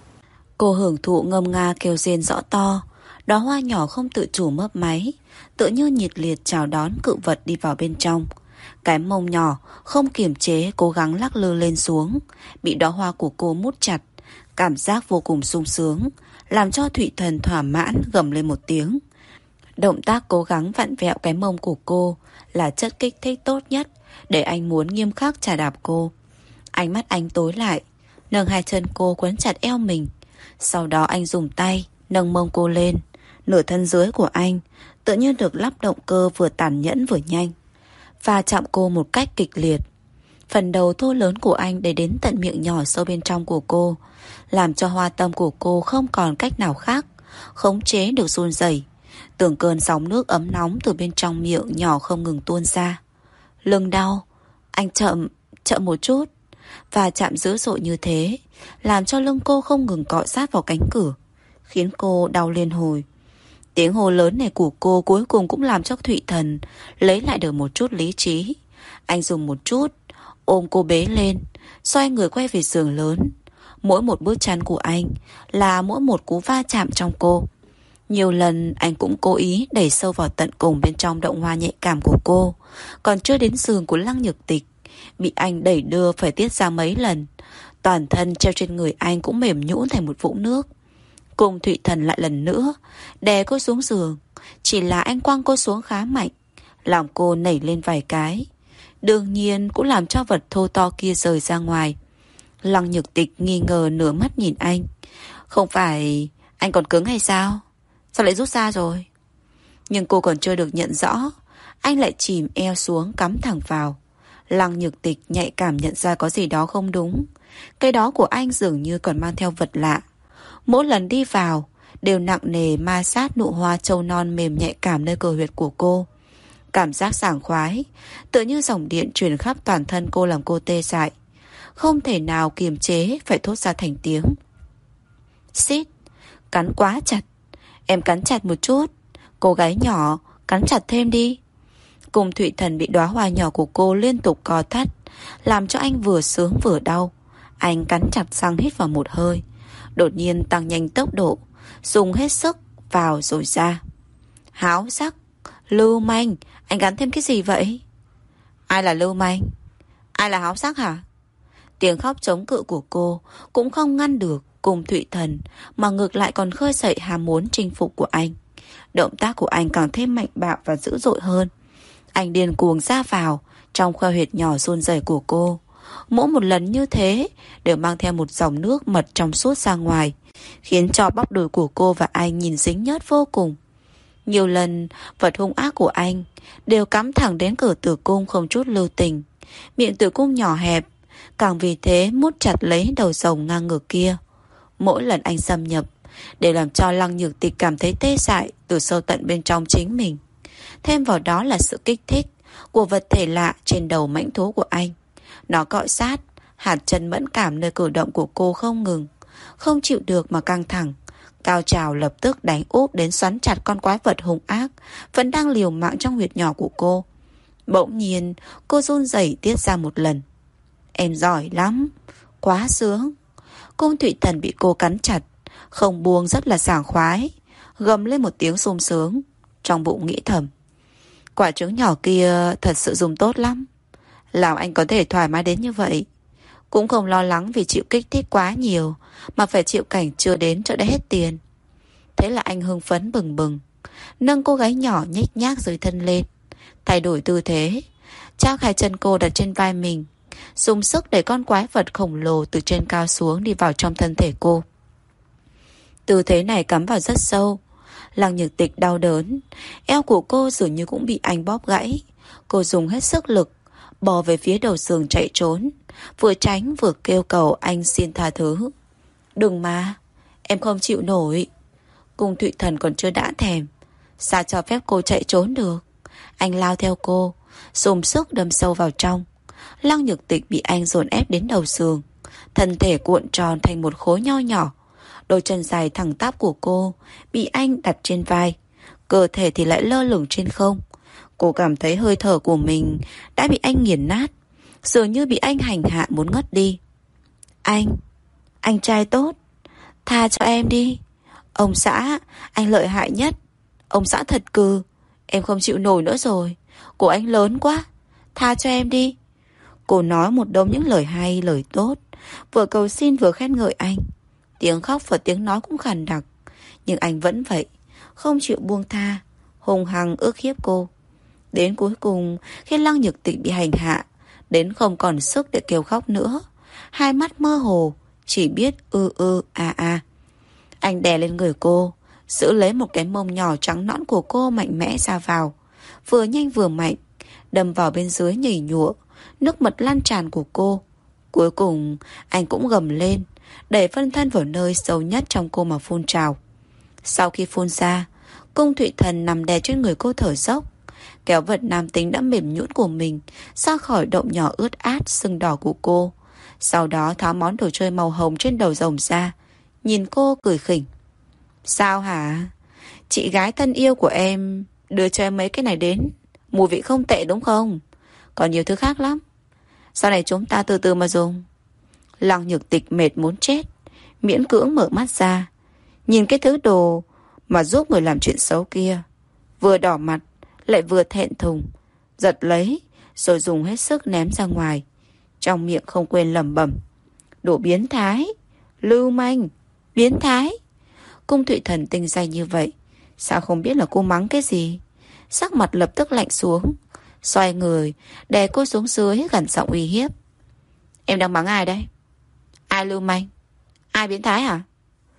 Cô hưởng thụ ngâm nga kêu rên rõ to. Đóa hoa nhỏ không tự chủ mấp máy, tựa như nhiệt liệt chào đón cự vật đi vào bên trong. Cái mông nhỏ không kiềm chế cố gắng lắc lư lên xuống, bị đóa hoa của cô mút chặt. Cảm giác vô cùng sung sướng, làm cho Thụy Thần thỏa mãn gầm lên một tiếng. Động tác cố gắng vặn vẹo cái mông của cô là chất kích thích tốt nhất, để anh muốn nghiêm khắc chà đạp cô. Ánh mắt anh tối lại, nâng hai chân cô quấn chặt eo mình. Sau đó anh dùng tay nâng mông cô lên. Nửa thân dưới của anh tự nhiên được lắp động cơ vừa tàn nhẫn vừa nhanh, và chạm cô một cách kịch liệt. Phần đầu thô lớn của anh để đến tận miệng nhỏ sâu bên trong của cô, làm cho hoa tâm của cô không còn cách nào khác khống chế được run rẩy. Từng cơn sóng nước ấm nóng từ bên trong miệng nhỏ không ngừng tuôn ra. Lưng đau. Anh chậm, chậm một chút. Và chạm dữ dội như thế, làm cho lưng cô không ngừng cọ sát vào cánh cửa, khiến cô đau liên hồi. Tiếng hô lớn này của cô cuối cùng cũng làm cho Thụy Thần lấy lại được một chút lý trí. Anh dùng một chút ôm cô bế lên, xoay người quay về giường lớn. Mỗi một bước chân của anh là mỗi một cú va chạm trong cô. Nhiều lần anh cũng cố ý đẩy sâu vào tận cùng bên trong động hoa nhạy cảm của cô. Còn chưa đến giường của Lăng Nhược Tịch, bị anh đẩy đưa phải tiết ra mấy lần. Toàn thân treo trên người anh cũng mềm nhũn thành một vũng nước. Cùng Thụy Thần lại lần nữa đè cô xuống giường. Chỉ là anh quăng cô xuống khá mạnh, làm cô nảy lên vài cái. Đương nhiên cũng làm cho vật thô to kia rời ra ngoài. Lăng Nhược Tịch nghi ngờ nửa mắt nhìn anh. Không phải anh còn cứng hay sao? Sao lại rút ra rồi? Nhưng cô còn chưa được nhận rõ, anh lại chìm eo xuống cắm thẳng vào. Lăng Nhược Tịch nhạy cảm nhận ra có gì đó không đúng. Cái đó của anh dường như còn mang theo vật lạ. Mỗi lần đi vào đều nặng nề ma sát nụ hoa trâu non mềm nhạy cảm nơi cờ huyệt của cô. Cảm giác sảng khoái tựa như dòng điện truyền khắp toàn thân cô, làm cô tê dại, không thể nào kiềm chế phải thốt ra thành tiếng. Xít, cắn quá chặt. Em cắn chặt một chút. Cô gái nhỏ, cắn chặt thêm đi. Cùng Thụy Thần bị đóa hoa nhỏ của cô liên tục co thắt, làm cho anh vừa sướng vừa đau. Anh cắn chặt răng hít vào một hơi, đột nhiên tăng nhanh tốc độ, dùng hết sức vào rồi ra. Háo sắc, lưu manh, anh gắn thêm cái gì vậy? Ai là lưu manh? Ai là háo sắc hả? Tiếng khóc chống cự của cô cũng không ngăn được Cùng Thụy Thần, mà ngược lại còn khơi dậy ham muốn chinh phục của anh. Động tác của anh càng thêm mạnh bạo và dữ dội hơn. Anh điên cuồng ra vào trong khoeo huyệt nhỏ run rẩy của cô. Mỗi một lần như thế đều mang theo một dòng nước mật trong suốt ra ngoài, khiến cho bắp đùi của cô và anh nhìn dính nhớt vô cùng. Nhiều lần vật hung ác của anh đều cắm thẳng đến cửa tử cung không chút lưu tình. Miệng tử cung nhỏ hẹp càng vì thế mút chặt lấy đầu rồng ngang ngược kia. Mỗi lần anh xâm nhập đều làm cho Lăng Nhược Tịch cảm thấy tê dại từ sâu tận bên trong chính mình. Thêm vào đó là sự kích thích của vật thể lạ trên đầu mãnh thú của anh. Nó cọ sát, hạt chân mẫn cảm nơi cử động của cô không ngừng, không chịu được mà căng thẳng. Cao trào lập tức đánh úp đến xoắn chặt con quái vật hung ác vẫn đang liều mạng trong huyệt nhỏ của cô. Bỗng nhiên cô run rẩy tiết ra một lần. Em giỏi lắm, quá sướng. Cung Thụy Thần bị cô cắn chặt, không buông rất là sảng khoái, gầm lên một tiếng sung sướng, trong bụng nghĩ thầm. Quả trứng nhỏ kia thật sự dùng tốt lắm, làm anh có thể thoải mái đến như vậy. cũng không lo lắng vì chịu kích thích quá nhiều mà phải chịu cảnh chưa đến chợ đã hết tiền. Thế là anh hưng phấn bừng bừng, nâng cô gái nhỏ nhếch nhác dưới thân lên, thay đổi tư thế, trao hai chân cô đặt trên vai mình, dùng sức để con quái vật khổng lồ từ trên cao xuống đi vào trong thân thể cô. Tư thế này cắm vào rất sâu. Lăng Nhược Tịch đau đớn, eo của cô dường như cũng bị anh bóp gãy. Cô dùng hết sức lực bò về phía đầu giường chạy trốn, vừa tránh vừa kêu cầu anh xin tha thứ. Đừng mà, em không chịu nổi. Cung Thụy Thần còn chưa đã thèm, sao cho phép cô chạy trốn được. Anh lao theo cô, dùng sức đâm sâu vào trong. Lăng Nhược Tịch bị anh dồn ép đến đầu giường, thân thể cuộn tròn thành một khối nho nhỏ. Đôi chân dài thẳng tắp của cô bị anh đặt trên vai, cơ thể thì lại lơ lửng trên không. Cô cảm thấy hơi thở của mình đã bị anh nghiền nát, dường như bị anh hành hạ muốn ngất đi. Anh, anh trai tốt, tha cho em đi. Ông xã, anh lợi hại nhất. Ông xã thật cừ, em không chịu nổi nữa rồi. Của anh lớn quá, tha cho em đi. Cô nói một đống những lời hay, lời tốt, vừa cầu xin vừa khen ngợi anh. Tiếng khóc và tiếng nói cũng khàn đặc, nhưng anh vẫn vậy, không chịu buông tha, hung hăng ức hiếp cô. Đến cuối cùng, khi Lăng Nhược Tịch bị hành hạ đến không còn sức để kêu khóc nữa, hai mắt mơ hồ, chỉ biết ư ư a a. Anh đè lên người cô, giữ lấy một cái mông nhỏ trắng nõn của cô mạnh mẽ ra vào, vừa nhanh vừa mạnh, đâm vào bên dưới nhảy nhụa, nước mật lan tràn của cô. Cuối cùng, anh cũng gầm lên, đẩy phân thân vào nơi sâu nhất trong cô mà phun trào. Sau khi phun ra, Cung Thụy Thần nằm đè trên người cô thở dốc, kéo vật nam tính đã mềm nhũn của mình ra khỏi động nhỏ ướt át sưng đỏ của cô. Sau đó tháo món đồ chơi màu hồng trên đầu rồng ra, nhìn cô cười khỉnh. Sao hả? Chị gái thân yêu của em đưa cho em mấy cái này đến, mùi vị không tệ đúng không? Còn nhiều thứ khác lắm, sau này chúng ta từ từ mà dùng. Lăng Nhược Tịch mệt muốn chết, miễn cưỡng mở mắt ra, nhìn cái thứ đồ mà giúp người làm chuyện xấu kia, vừa đỏ mặt lại vừa thẹn thùng, giật lấy rồi dùng hết sức ném ra ngoài, trong miệng không quên lẩm bẩm: đồ biến thái, lưu manh, biến thái. Cung Thụy Thần tinh danh như vậy, sao không biết là cô mắng cái gì? Sắc mặt lập tức lạnh xuống, xoay người đè cô xuống dưới, gần giọng uy hiếp. Em đang mắng ai đấy? Ai lưu manh? Ai biến thái hả?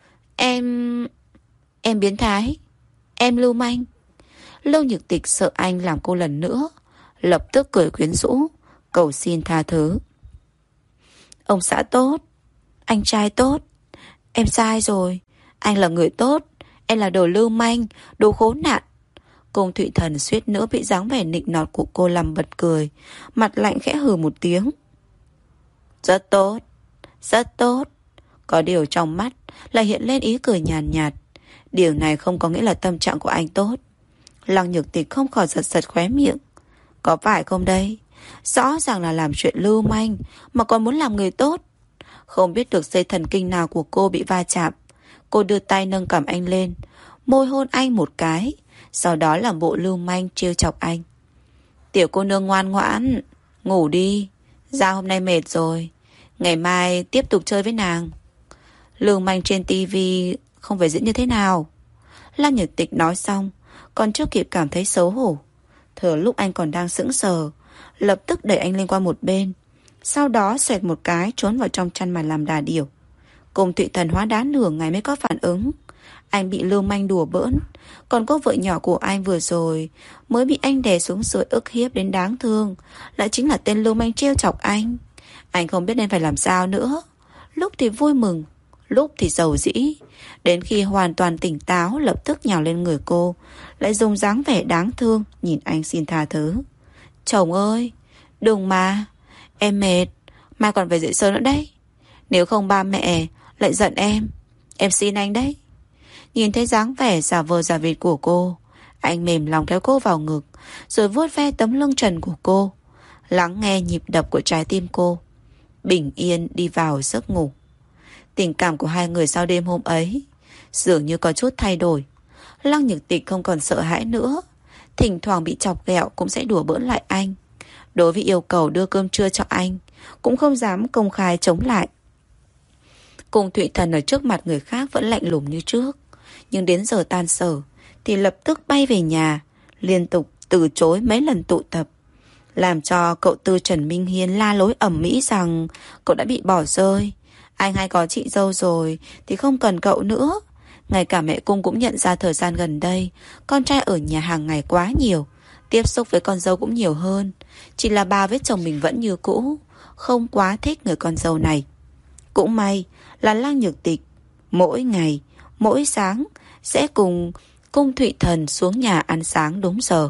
Em... Em biến thái, em lưu manh. Lâu Nhược Tịch sợ anh làm cô lần nữa, lập tức cười quyến rũ, cầu xin tha thứ. Ông xã tốt, anh trai tốt, em sai rồi. Anh là người tốt, em là đồ lưu manh, đồ khốn nạn. Cung Thụy Thần suýt nữa bị dáng vẻ nịnh nọt của cô làm bật cười, mặt lạnh khẽ hừ một tiếng. Rất tốt, rất tốt. Có điều trong mắt là hiện lên ý cười nhàn nhạt, nhạt. Điều này không có nghĩa là tâm trạng của anh tốt. Lăng Nhược Tịch không khỏi giật giật khóe miệng. Có phải không đây? Rõ ràng là làm chuyện lưu manh mà còn muốn làm người tốt. Không biết được dây thần kinh nào của cô bị va chạm, cô đưa tay nâng cằm anh lên, môi hôn anh một cái, sau đó làm bộ lưu manh trêu chọc anh. Tiểu cô nương ngoan ngoãn, ngủ đi, Giao hôm nay mệt rồi, ngày mai tiếp tục chơi với nàng. Lưu manh trên tivi không phải diễn như thế nào? Lăng Nhược Tịch nói xong, còn chưa kịp cảm thấy xấu hổ, thừa lúc anh còn đang sững sờ, lập tức đẩy anh lên qua một bên, sau đó xoẹt một cái trốn vào trong chăn mà làm đà điểu. Cung Thụy Thần hóa đá nửa ngày mới có phản ứng. Anh bị lưu manh đùa bỡn, còn cô vợ nhỏ của anh vừa rồi mới bị anh đè xuống dưới ức hiếp đến đáng thương, lại chính là tên lưu manh trêu chọc anh. Anh không biết nên phải làm sao nữa. Lúc thì vui mừng, lúc thì giàu dĩ. Đến khi hoàn toàn tỉnh táo, lập tức nhào lên người cô, lại dùng dáng vẻ đáng thương nhìn anh xin tha thứ. Chồng ơi, đừng mà, em mệt, mai còn phải dậy sớm nữa đấy. Nếu không ba mẹ lại giận em, em xin anh đấy. Nhìn thấy dáng vẻ giả vờ giả vịt của cô, anh mềm lòng kéo cô vào ngực, rồi vuốt ve tấm lưng trần của cô, lắng nghe nhịp đập của trái tim cô, bình yên đi vào giấc ngủ. Tình cảm của hai người sau đêm hôm ấy dường như có chút thay đổi. Lăng Nhược Tịch không còn sợ hãi nữa, thỉnh thoảng bị chọc ghẹo cũng sẽ đùa bỡn lại anh. Đối với yêu cầu đưa cơm trưa cho anh cũng không dám công khai chống lại. Cung Thụy Thần ở trước mặt người khác vẫn lạnh lùng như trước, nhưng đến giờ tan sở thì lập tức bay về nhà, liên tục từ chối mấy lần tụ tập, làm cho cậu Tư Trần Minh Hiên la lối ầm ĩ rằng cậu đã bị bỏ rơi. Anh hay có chị dâu rồi thì không cần cậu nữa. Ngay cả mẹ Cung cũng nhận ra thời gian gần đây con trai ở nhà hàng ngày quá nhiều, tiếp xúc với con dâu cũng nhiều hơn. Chỉ là bà với chồng mình vẫn như cũ, không quá thích người con dâu này. Cũng may là Lăng Nhược Tịch mỗi ngày, mỗi sáng sẽ cùng Cung Thụy Thần xuống nhà ăn sáng đúng giờ.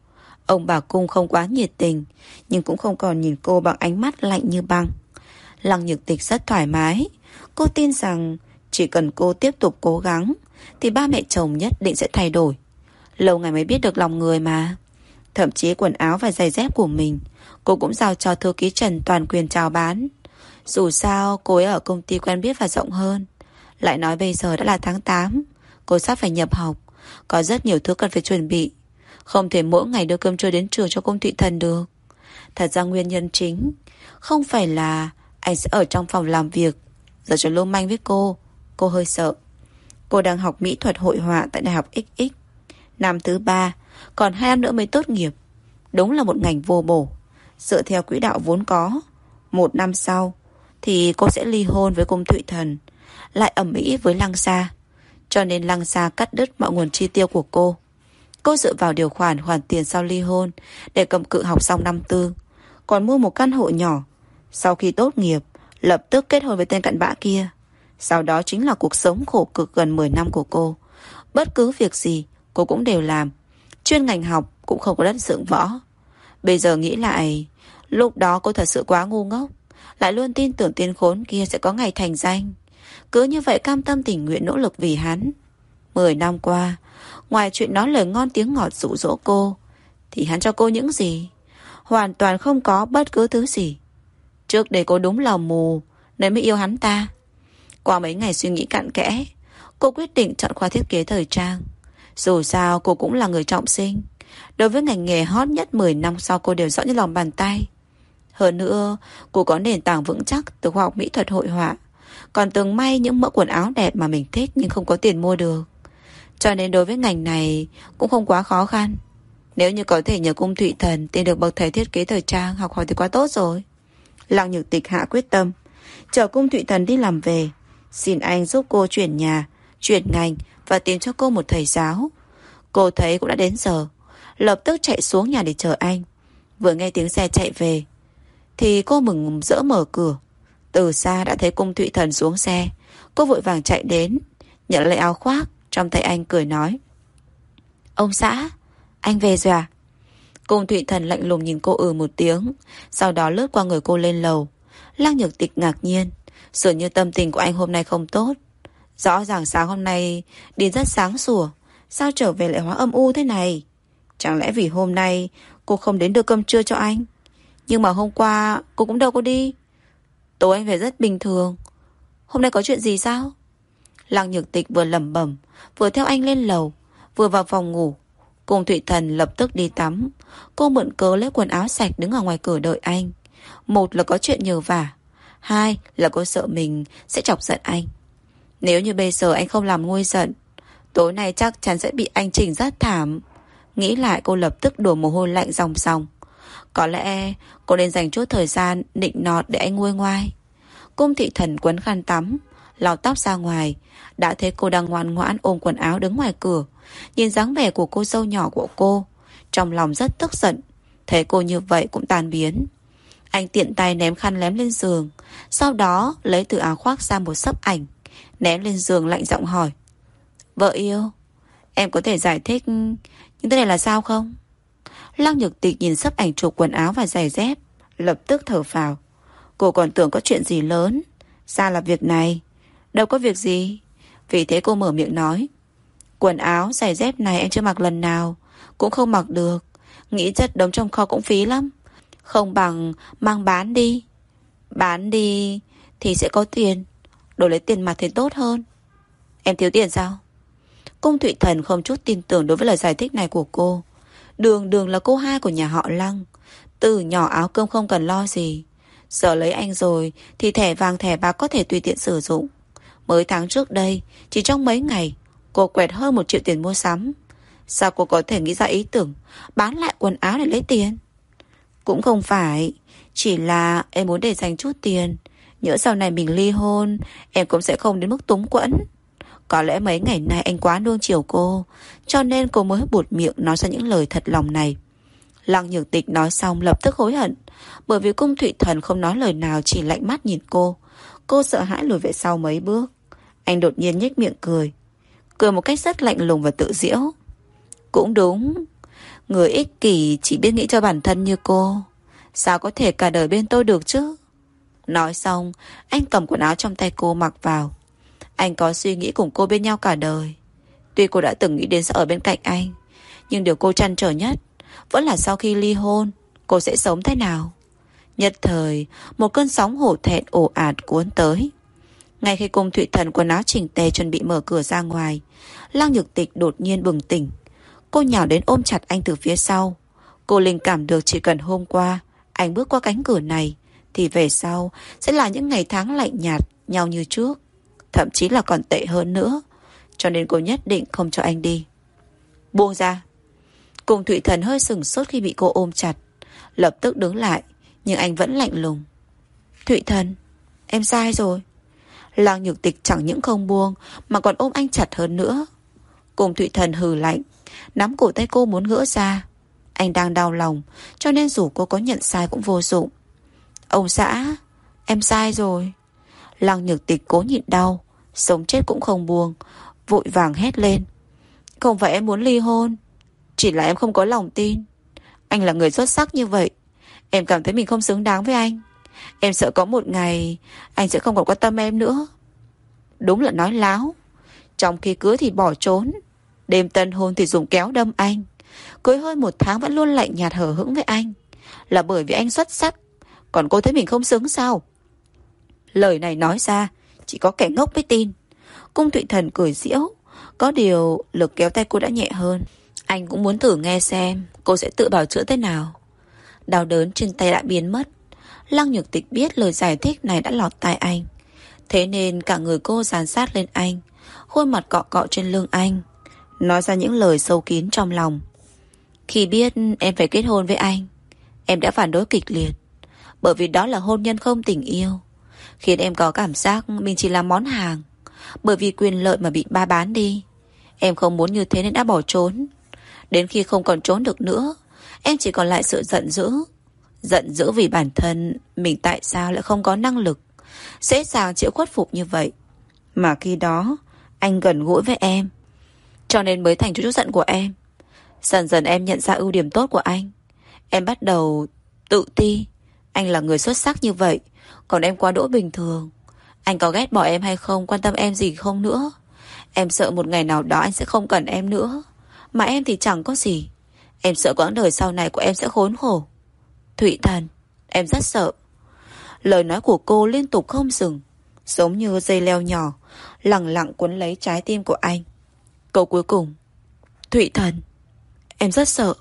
Ông bà Cung không quá nhiệt tình, nhưng cũng không còn nhìn cô bằng ánh mắt lạnh như băng. Lăng Nhược Tịch rất thoải mái. Cô tin rằng chỉ cần cô tiếp tục cố gắng thì ba mẹ chồng nhất định sẽ thay đổi. Lâu ngày mới biết được lòng người mà. Thậm chí quần áo và giày dép của mình cô cũng giao cho thư ký Trần toàn quyền chào bán. Dù sao cô ấy ở công ty quen biết và rộng hơn. Lại nói bây giờ đã là tháng tám, cô sắp phải nhập học, có rất nhiều thứ cần phải chuẩn bị. Không thể mỗi ngày đưa cơm trưa đến trường cho Cung Thụy Thần được. Thật ra nguyên nhân chính không phải là anh sẽ ở trong phòng làm việc giờ cho lưu manh với cô. Cô hơi sợ. Cô đang học mỹ thuật hội họa tại Đại học ích ích, năm thứ ba, còn hai năm nữa mới tốt nghiệp. Đúng là một ngành vô bổ. Dựa theo quỹ đạo vốn có, một năm sau thì cô sẽ ly hôn với Cung Thụy Thần, lại ầm ĩ với Lăng Sa. Cho nên Lăng Sa cắt đứt mọi nguồn chi tiêu của cô. Cô dựa vào điều khoản hoàn tiền sau ly hôn để cầm cự học xong năm tư, còn mua một căn hộ nhỏ. Sau khi tốt nghiệp, lập tức kết hôn với tên cặn bã kia. Sau đó chính là cuộc sống khổ cực gần mười năm của cô. Bất cứ việc gì cô cũng đều làm, chuyên ngành học cũng không có đất dựng võ. Bây giờ nghĩ lại, lúc đó cô thật sự quá ngu ngốc, lại luôn tin tưởng tên khốn kia sẽ có ngày thành danh. Cứ như vậy cam tâm tình nguyện nỗ lực vì hắn. Mười năm qua, ngoài chuyện nói lời ngon tiếng ngọt dụ dỗ cô, thì hắn cho cô những gì? Hoàn toàn không có bất cứ thứ gì. Trước đây cô đúng là mù nên mới yêu hắn ta. Qua mấy ngày suy nghĩ cặn kẽ, cô quyết định chọn khoa thiết kế thời trang. Dù sao cô cũng là người trọng sinh. Đối với ngành nghề hot nhất mười năm sau cô đều rõ như lòng bàn tay. Hơn nữa, cô có nền tảng vững chắc từ khoa học mỹ thuật hội họa, còn từng may những mẫu quần áo đẹp mà mình thích nhưng không có tiền mua được. Cho nên đối với ngành này cũng không quá khó khăn. Nếu như có thể nhờ Cung Thụy Thần tìm được bậc thầy thiết kế thời trang học hỏi thì quá tốt rồi. Lăng Nhược Tịch hạ quyết tâm, chờ Cung Thụy Thần đi làm về, xin anh giúp cô chuyển nhà, chuyển ngành và tìm cho cô một thầy giáo. Cô thấy cũng đã đến giờ, lập tức chạy xuống nhà để chờ anh. Vừa nghe tiếng xe chạy về thì cô mừng rỡ mở cửa. Từ xa đã thấy Cung Thụy Thần xuống xe. Cô vội vàng chạy đến, nhận lấy áo khoác trong tay anh, cười nói: "Ông xã, anh về rồi à?" Cung Thụy Thần lạnh lùng nhìn cô ừ một tiếng, sau đó lướt qua người cô lên lầu. Lăng Nhược Tịch ngạc nhiên, dường như tâm tình của anh hôm nay không tốt. Rõ ràng sáng hôm nay đi rất sáng sủa, sao trở về lại hóa âm u thế này? Chẳng lẽ vì hôm nay cô không đến đưa cơm trưa cho anh? Nhưng mà hôm qua cô cũng đâu có đi. Tối anh về rất bình thường. Hôm nay có chuyện gì sao? Lăng Nhược Tịch vừa lẩm bẩm, vừa theo anh lên lầu, vừa vào phòng ngủ. Cung Thụy Thần lập tức đi tắm. Cô mượn cớ lấy quần áo sạch đứng ở ngoài cửa đợi anh. Một là có chuyện nhờ vả, hai là cô sợ mình sẽ chọc giận anh. Nếu như bây giờ anh không làm nguôi giận, tối nay chắc chắn sẽ bị anh chỉnh rất thảm. Nghĩ lại cô lập tức đổ mồ hôi lạnh ròng ròng. Có lẽ cô nên dành chút thời gian nịnh nọt để anh nguôi ngoai. Cung Thụy Thần quấn khăn tắm, lau tóc ra ngoài, đã thấy cô đang ngoan ngoãn ôm quần áo đứng ngoài cửa. Nhìn dáng vẻ của cô dâu nhỏ của cô, trong lòng rất tức giận. Thấy cô như vậy cũng tan biến. Anh tiện tay ném khăn lém lên giường, sau đó lấy từ áo khoác ra một xấp ảnh, ném lên giường lạnh giọng hỏi: "Vợ yêu, em có thể giải thích những thế này là sao không?" Lăng Nhược Tịch nhìn xấp ảnh chụp quần áo và giày dép, lập tức thở phào. Cô còn tưởng có chuyện gì lớn, ra là việc này. Đâu có việc gì. Vì thế cô mở miệng nói: "Quần áo, giày dép này em chưa mặc lần nào, cũng không mặc được. Nghĩ chất đống trong kho cũng phí lắm. Không bằng mang bán đi. Bán đi thì sẽ có tiền, đổi lấy tiền mặt thì tốt hơn." "Em thiếu tiền sao?" Cung Thụy Thần không chút tin tưởng đối với lời giải thích này của cô. Đường đường là cô hai của nhà họ Lăng, từ nhỏ áo cơm không cần lo gì. Giờ lấy anh rồi thì thẻ vàng thẻ bạc có thể tùy tiện sử dụng. Mới tháng trước đây, chỉ trong mấy ngày, cô quẹt hơn một triệu tiền mua sắm. Sao cô có thể nghĩ ra ý tưởng bán lại quần áo để lấy tiền? Cũng không phải, chỉ là em muốn để dành chút tiền. Nhỡ sau này mình ly hôn, em cũng sẽ không đến mức túng quẫn. Có lẽ mấy ngày nay anh quá nuông chiều cô, cho nên cô mới buột miệng nói ra những lời thật lòng này. Lăng Nhược Tịch nói xong lập tức hối hận, bởi vì Cung Thụy Thần không nói lời nào, chỉ lạnh mắt nhìn cô. Cô sợ hãi lùi về sau mấy bước. Anh đột nhiên nhếch miệng cười, cười một cách rất lạnh lùng và tự giễu. Cũng đúng, người ích kỷ chỉ biết nghĩ cho bản thân như cô, sao có thể cả đời bên tôi được chứ? Nói xong, anh cầm quần áo trong tay cô mặc vào. Anh có suy nghĩ cùng cô bên nhau cả đời. Tuy cô đã từng nghĩ đến sẽ ở bên cạnh anh, nhưng điều cô trăn trở nhất vẫn là sau khi ly hôn, cô sẽ sống thế nào. Nhất thời, một cơn sóng hổ thẹn ồ ạt cuốn tới. Ngay khi Cung Thụy Thần quần áo chỉnh tề chuẩn bị mở cửa ra ngoài, Lăng Nhược Tịch đột nhiên bừng tỉnh. Cô nhào đến ôm chặt anh từ phía sau. Cô linh cảm được chỉ cần hôm qua anh bước qua cánh cửa này, thì về sau sẽ là những ngày tháng lạnh nhạt nhau như trước, thậm chí là còn tệ hơn nữa. Cho nên cô nhất định không cho anh đi. Buông ra. Cung Thụy Thần hơi sừng sốt khi bị cô ôm chặt, lập tức đứng lại, nhưng anh vẫn lạnh lùng. Thụy Thần, em sai rồi. Lăng Nhược Tịch chẳng những không buông mà còn ôm anh chặt hơn nữa. Cung Thụy Thần hừ lạnh, nắm cổ tay cô muốn gỡ ra. Anh đang đau lòng, cho nên dù cô có nhận sai cũng vô dụng. Ông xã, em sai rồi. Lăng Nhược Tịch cố nhịn đau, sống chết cũng không buông, vội vàng hét lên. Không phải em muốn ly hôn, chỉ là em không có lòng tin. Anh là người xuất sắc như vậy, em cảm thấy mình không xứng đáng với anh. Em sợ có một ngày anh sẽ không còn quan tâm em nữa. Đúng là nói láo. Trong khi cưới thì bỏ trốn, đêm tân hôn thì dùng kéo đâm anh. Cưới hơn một tháng vẫn luôn lạnh nhạt hờ hững với anh, là bởi vì anh xuất sắc, còn cô thấy mình không xứng sao? Lời này nói ra chỉ có kẻ ngốc mới tin. Cung Thụy Thần cười giễu, có điều lực kéo tay cô đã nhẹ hơn. Anh cũng muốn thử nghe xem cô sẽ tự bào chữa thế nào. Đau đớn trên tay đã biến mất. Lăng Nhược Tịch biết lời giải thích này đã lọt tai anh, thế nên cả người cô dán sát lên anh, khuôn mặt cọ cọ trên lưng anh, nói ra những lời sâu kín trong lòng. Khi biết em phải kết hôn với anh, em đã phản đối kịch liệt, bởi vì đó là hôn nhân không tình yêu, khiến em có cảm giác mình chỉ là món hàng, bởi vì quyền lợi mà bị ba bán đi. Em không muốn như thế nên đã bỏ trốn. Đến khi không còn trốn được nữa, em chỉ còn lại sự giận dữ. Giận dữ vì bản thân mình tại sao lại không có năng lực dễ dàng chịu khuất phục như vậy. Mà khi đó anh gần gũi với em, cho nên mới thành chút giận của em. Dần dần em nhận ra ưu điểm tốt của anh. Em bắt đầu tự ti. Anh là người xuất sắc như vậy, còn em quá đỗi bình thường. Anh có ghét bỏ em hay không, quan tâm em gì không nữa. Em sợ một ngày nào đó anh sẽ không cần em nữa, mà em thì chẳng có gì. Em sợ quãng đời sau này của em sẽ khốn khổ. Thụy Thần, em rất sợ. Lời nói của cô liên tục không dừng, giống như dây leo nhỏ lẳng lặng cuốn lấy trái tim của anh. Câu cuối cùng, Thụy Thần, em rất sợ.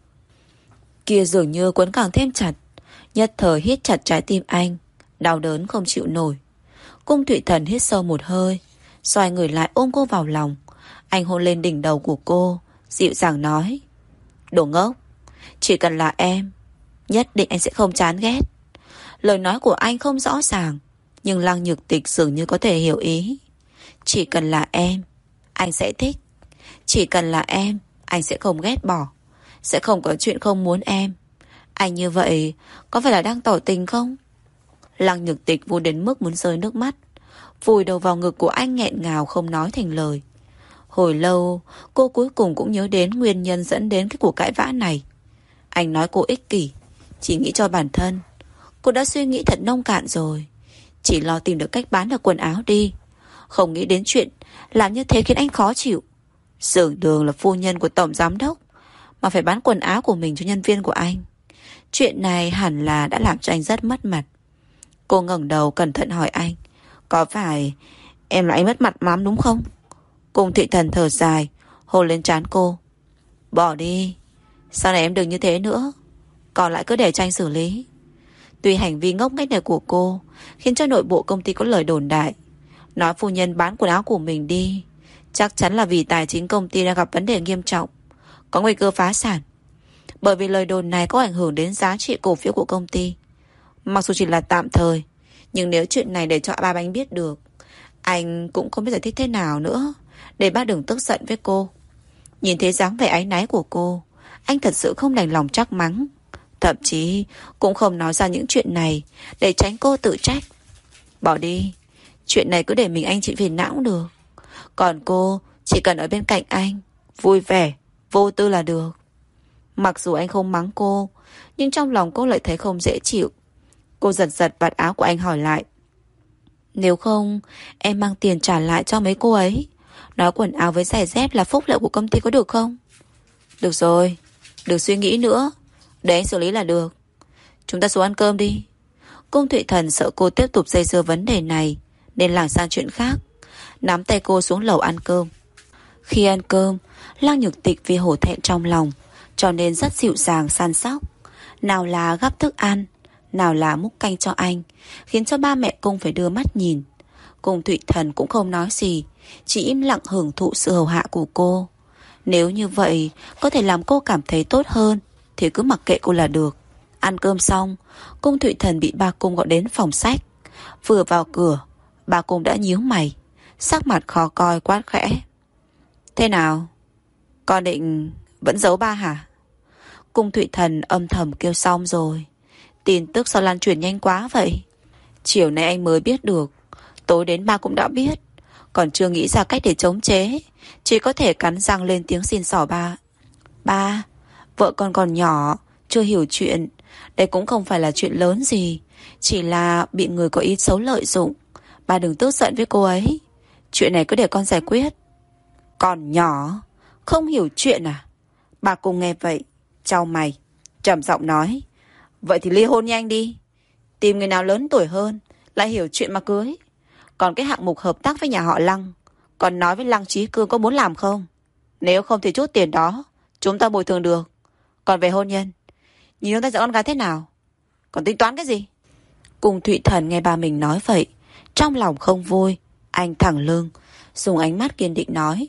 Kia dường như cuốn càng thêm chặt, nhất thời hít chặt trái tim anh, đau đớn không chịu nổi. Cung Thụy Thần hít sâu một hơi, xoay người lại ôm cô vào lòng. Anh hôn lên đỉnh đầu của cô, dịu dàng nói. Đồ ngốc, chỉ cần là em, nhất định anh sẽ không chán ghét. Lời nói của anh không rõ ràng, nhưng Lăng Nhược Tịch dường như có thể hiểu ý. Chỉ cần là em, anh sẽ thích. Chỉ cần là em, anh sẽ không ghét bỏ. Sẽ không có chuyện không muốn em. Anh như vậy có phải là đang tỏ tình không? Lăng Nhược Tịch vui đến mức muốn rơi nước mắt, vùi đầu vào ngực của anh nghẹn ngào không nói thành lời. Hồi lâu cô cuối cùng cũng nhớ đến nguyên nhân dẫn đến cái cuộc cãi vã này. Anh nói cô ích kỷ, chỉ nghĩ cho bản thân. Cô đã suy nghĩ thật nông cạn rồi, chỉ lo tìm được cách bán được quần áo đi, không nghĩ đến chuyện làm như thế khiến anh khó chịu. Dường đường là phu nhân của tổng giám đốc mà phải bán quần áo của mình cho nhân viên của anh. Chuyện này hẳn là đã làm cho anh rất mất mặt. Cô ngẩng đầu cẩn thận hỏi anh, có phải em là anh mất mặt lắm đúng không? Cung Thụy Thần thở dài, hôn lên trán cô. Bỏ đi, sau này em đừng như thế nữa, còn lại cứ để cho anh xử lý. Tuy hành vi ngốc nghếch này của cô khiến cho nội bộ công ty có lời đồn đại, nói phu nhân bán quần áo của mình đi chắc chắn là vì tài chính công ty đang gặp vấn đề nghiêm trọng, có nguy cơ phá sản. Bởi vì lời đồn này có ảnh hưởng đến giá trị cổ phiếu của công ty. Mặc dù chỉ là tạm thời, nhưng nếu chuyện này để cho ba bánh biết được, anh cũng không biết giải thích thế nào nữa để ba đừng tức giận với cô. Nhìn thấy dáng vẻ áy náy của cô, anh thật sự không đành lòng trách mắng. Thậm chí cũng không nói ra những chuyện này để tránh cô tự trách. Bỏ đi, chuyện này cứ để mình anh chị phiền não cũng được. Còn cô chỉ cần ở bên cạnh anh, vui vẻ, vô tư là được. Mặc dù anh không mắng cô, nhưng trong lòng cô lại thấy không dễ chịu. Cô giật giật vạt áo của anh hỏi lại: Nếu không, em mang tiền trả lại cho mấy cô ấy. Nói quần áo với giày dép là phúc lợi của công ty có được không? Được rồi, đừng suy nghĩ nữa, để anh xử lý là được. Chúng ta xuống ăn cơm đi. Cung Thụy Thần sợ cô tiếp tục dây dưa vấn đề này nên lảng sang chuyện khác, nắm tay cô xuống lầu ăn cơm. Khi ăn cơm, Lăng Nhược Tịch vì hổ thẹn trong lòng cho nên rất dịu dàng săn sóc. Nào là gắp thức ăn, nào là múc canh cho anh, khiến cho ba mẹ Cung phải đưa mắt nhìn. Cung Thụy Thần cũng không nói gì, chỉ im lặng hưởng thụ sự hầu hạ của cô. Nếu như vậy có thể làm cô cảm thấy tốt hơn thì cứ mặc kệ cô là được. Ăn cơm xong, Cung Thụy Thần bị ba Cung gọi đến phòng sách. Vừa vào cửa, ba Cung đã nhíu mày, sắc mặt khó coi quát khẽ: Thế nào? Con định vẫn giấu ba hả? Cung Thụy Thần âm thầm kêu xong rồi. Tin tức sao lan truyền nhanh quá vậy? Chiều nay anh mới biết được, tối đến ba cũng đã biết, còn chưa nghĩ ra cách để chống chế, chỉ có thể cắn răng lên tiếng xin xỏ ba. Ba, vợ con còn nhỏ, chưa hiểu chuyện. Đây cũng không phải là chuyện lớn gì, chỉ là bị người có ý xấu lợi dụng. Ba đừng tức giận với cô ấy, chuyện này cứ để con giải quyết. Còn nhỏ, không hiểu chuyện à? Bà Cung nghe vậy chau mày, trầm giọng nói: Vậy thì ly hôn nhanh đi, tìm người nào lớn tuổi hơn, lại hiểu chuyện mà cưới. Còn cái hạng mục hợp tác với nhà họ Lăng, còn nói với Lăng Chí Cương có muốn làm không? Nếu không thì chút tiền đó chúng ta bồi thường được. Còn về hôn nhân, nhìn ông ta dạy con gái thế nào, còn tính toán cái gì? Cung Thụy Thần nghe ba mình nói vậy, trong lòng không vui. Anh thẳng lưng, dùng ánh mắt kiên định nói: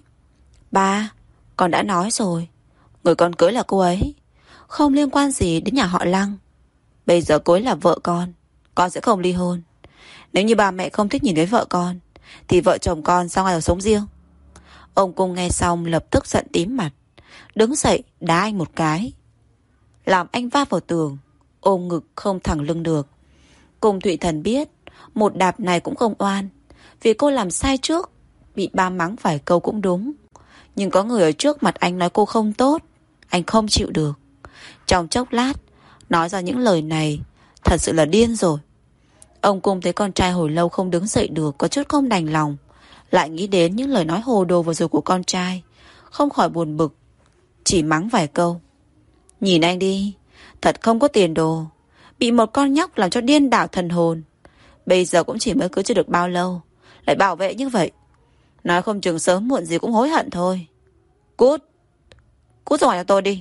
Ba, con đã nói rồi, người con cưới là cô ấy, không liên quan gì đến nhà họ Lăng. Bây giờ cô ấy là vợ con, con sẽ không ly hôn. Nếu như ba mẹ không thích nhìn thấy vợ con, thì vợ chồng con ra ngoài ở sống riêng. Ông Cung nghe xong lập tức giận tím mặt, đứng dậy đá anh một cái, làm anh va vào tường, ôm ngực không thẳng lưng được. Cung Thụy Thần biết một đạp này cũng không oan, vì cô làm sai trước, bị ba mắng vài câu cũng đúng. Nhưng có người ở trước mặt anh nói cô không tốt, anh không chịu được. Trong chốc lát nói ra những lời này, thật sự là điên rồi. Ông Cung thấy con trai hồi lâu không đứng dậy được, có chút không đành lòng, lại nghĩ đến những lời nói hồ đồ vừa rồi của con trai, không khỏi buồn bực, chỉ mắng vài câu. Nhìn anh đi, thật không có tiền đồ, bị một con nhóc làm cho điên đảo thần hồn. Bây giờ cũng chỉ mới cưới chưa được bao lâu, lại bảo vệ như vậy, nói không chừng sớm muộn gì cũng hối hận thôi. Cút, cút ra ngoài cho tôi đi,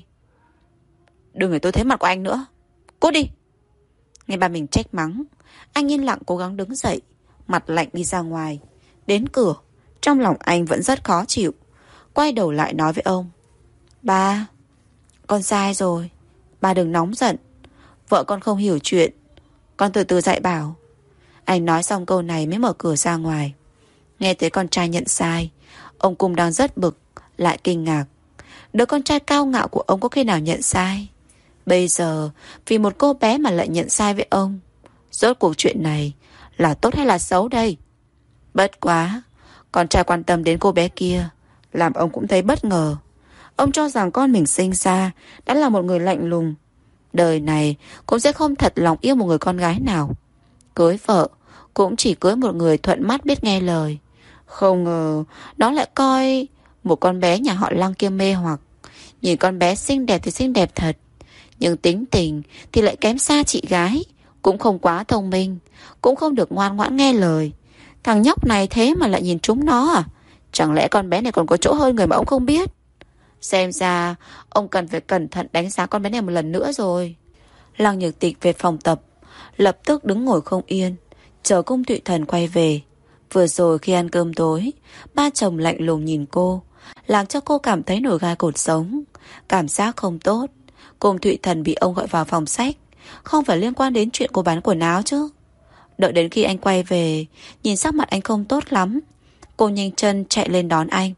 đừng để tôi thấy mặt của anh nữa. Cút đi. Nghe ba mình trách mắng, anh yên lặng cố gắng đứng dậy, mặt lạnh đi ra ngoài. Đến cửa, trong lòng anh vẫn rất khó chịu, quay đầu lại nói với ông: Ba, con sai rồi, ba đừng nóng giận, vợ con không hiểu chuyện, con từ từ dạy bảo. Anh nói xong câu này mới mở cửa ra ngoài. Nghe thấy con trai nhận sai, ông Cung đang rất bực, lại kinh ngạc. Đứa con trai cao ngạo của ông có khi nào nhận sai? Bây giờ vì một cô bé mà lại nhận sai với ông, rốt cuộc chuyện này là tốt hay là xấu đây? Bất quá, con trai quan tâm đến cô bé kia, làm ông cũng thấy bất ngờ. Ông cho rằng con mình sinh ra đã là một người lạnh lùng, đời này cũng sẽ không thật lòng yêu một người con gái nào. Cưới vợ cũng chỉ cưới một người thuận mắt biết nghe lời. Không ngờ nó lại coi một con bé nhà họ Lăng kia mê hoặc. Nhìn con bé xinh đẹp thì xinh đẹp thật, nhưng tính tình thì lại kém xa chị gái, cũng không quá thông minh, cũng không được ngoan ngoãn nghe lời. Thằng nhóc này thế mà lại nhìn trúng nó à? Chẳng lẽ con bé này còn có chỗ hơn người mà ông không biết? Xem ra ông cần phải cẩn thận đánh giá con bé này một lần nữa rồi. Lăng Nhược Tịch về phòng tập, lập tức đứng ngồi không yên, chờ Cung Thụy Thần quay về. Vừa rồi khi ăn cơm tối, ba chồng lạnh lùng nhìn cô, làm cho cô cảm thấy nổi gai cột sống. Cảm giác không tốt. Cung Thụy Thần bị ông gọi vào phòng sách, không phải liên quan đến chuyện cô bán quần áo chứ. Đợi đến khi anh quay về, nhìn sắc mặt anh không tốt lắm, cô nhanh chân chạy lên đón anh.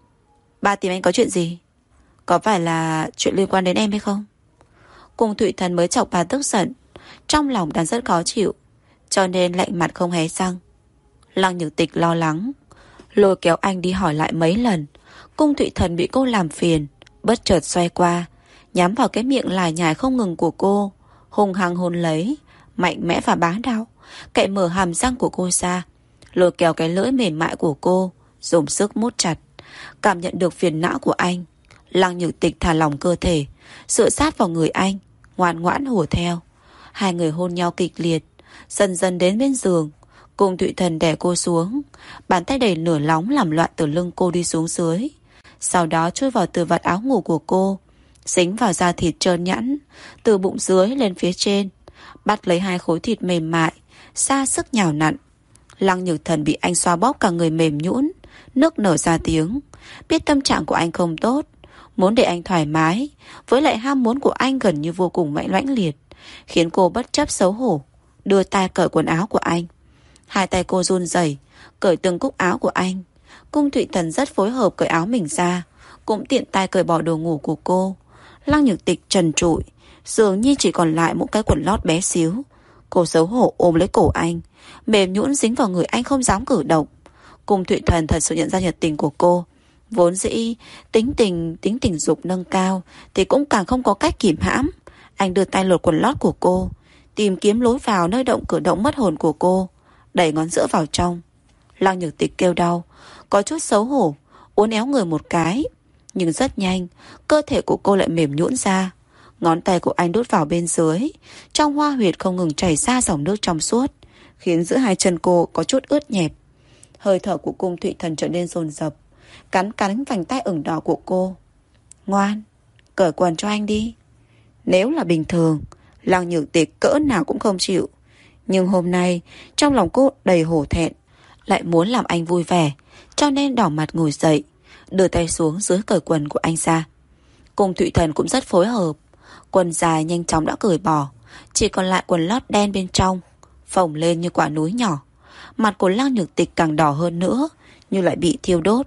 Ba tìm anh có chuyện gì? Có phải là chuyện liên quan đến em hay không? Cung Thụy Thần mới chọc bà tức giận, trong lòng đang rất khó chịu, cho nên lạnh mặt không hé răng. Lăng Nhược Tịch lo lắng, lôi kéo anh đi hỏi lại mấy lần. Cung Thụy Thần bị cô làm phiền, bất chợt xoay qua, nhắm vào cái miệng lải nhải không ngừng của cô, hung hăng hôn lấy, mạnh mẽ và bá đạo, cậy mở hàm răng của cô ra, lôi kéo cái lưỡi mềm mại của cô, dùng sức mút chặt. Cảm nhận được phiền não của anh, Lăng Nhược Tịch thả lỏng cơ thể, dựa sát vào người anh, ngoan ngoãn hùa theo. Hai người hôn nhau kịch liệt, dần dần đến bên giường. Cung Thụy Thần đè cô xuống, bàn tay đầy lửa nóng làm loạn từ lưng cô đi xuống dưới, sau đó chui vào từ vạt áo ngủ của cô, dính vào da thịt trơn nhẵn, từ bụng dưới lên phía trên, bắt lấy hai khối thịt mềm mại, ra sức nhào nặn. Lăng Nhược Thần bị anh xoa bóp cả người mềm nhũn, nước nở ra tiếng. Biết tâm trạng của anh không tốt, muốn để anh thoải mái, với lại ham muốn của anh gần như vô cùng mãnh mãnh liệt, khiến cô bất chấp xấu hổ đưa tay cởi quần áo của anh. Hai tay cô run rẩy cởi từng cúc áo của anh. Cung Thụy Thần rất phối hợp cởi áo mình ra, cũng tiện tay cởi bỏ đồ ngủ của cô. Lăng Nhược Tịch trần trụi, dường như chỉ còn lại một cái quần lót bé xíu. Cô xấu hổ ôm lấy cổ anh, mềm nhũn dính vào người anh không dám cử động. Cung Thụy Thần thật sự nhận ra nhiệt tình của cô. Vốn dĩ tính tình tính tình dục nâng cao thì cũng càng không có cách kìm hãm. Anh đưa tay lột quần lót của cô, tìm kiếm lối vào nơi động cử động mất hồn của cô, đẩy ngón giữa vào trong. Lăng Nhược Tịch kêu đau, có chút xấu hổ, uốn éo người một cái. Nhưng rất nhanh, cơ thể của cô lại mềm nhũn ra. Ngón tay của anh đút vào bên dưới, trong hoa huyệt không ngừng chảy ra dòng nước trong suốt, khiến giữa hai chân cô có chút ướt nhẹp. Hơi thở của Cung Thụy Thần trở nên dồn dập, cắn cắn vành tay ửng đỏ của cô. Ngoan, cởi quần cho anh đi. Nếu là bình thường, Lăng Nhược Tịch cỡ nào cũng không chịu, nhưng hôm nay trong lòng cô đầy hổ thẹn, lại muốn làm anh vui vẻ, cho nên đỏ mặt ngồi dậy, đưa tay xuống dưới cởi quần của anh ra. Cung Thụy Thần cũng rất phối hợp, quần dài nhanh chóng đã cởi bỏ, chỉ còn lại quần lót đen bên trong, phồng lên như quả núi nhỏ. Mặt của Lăng Nhược Tịch càng đỏ hơn nữa, như lại bị thiêu đốt.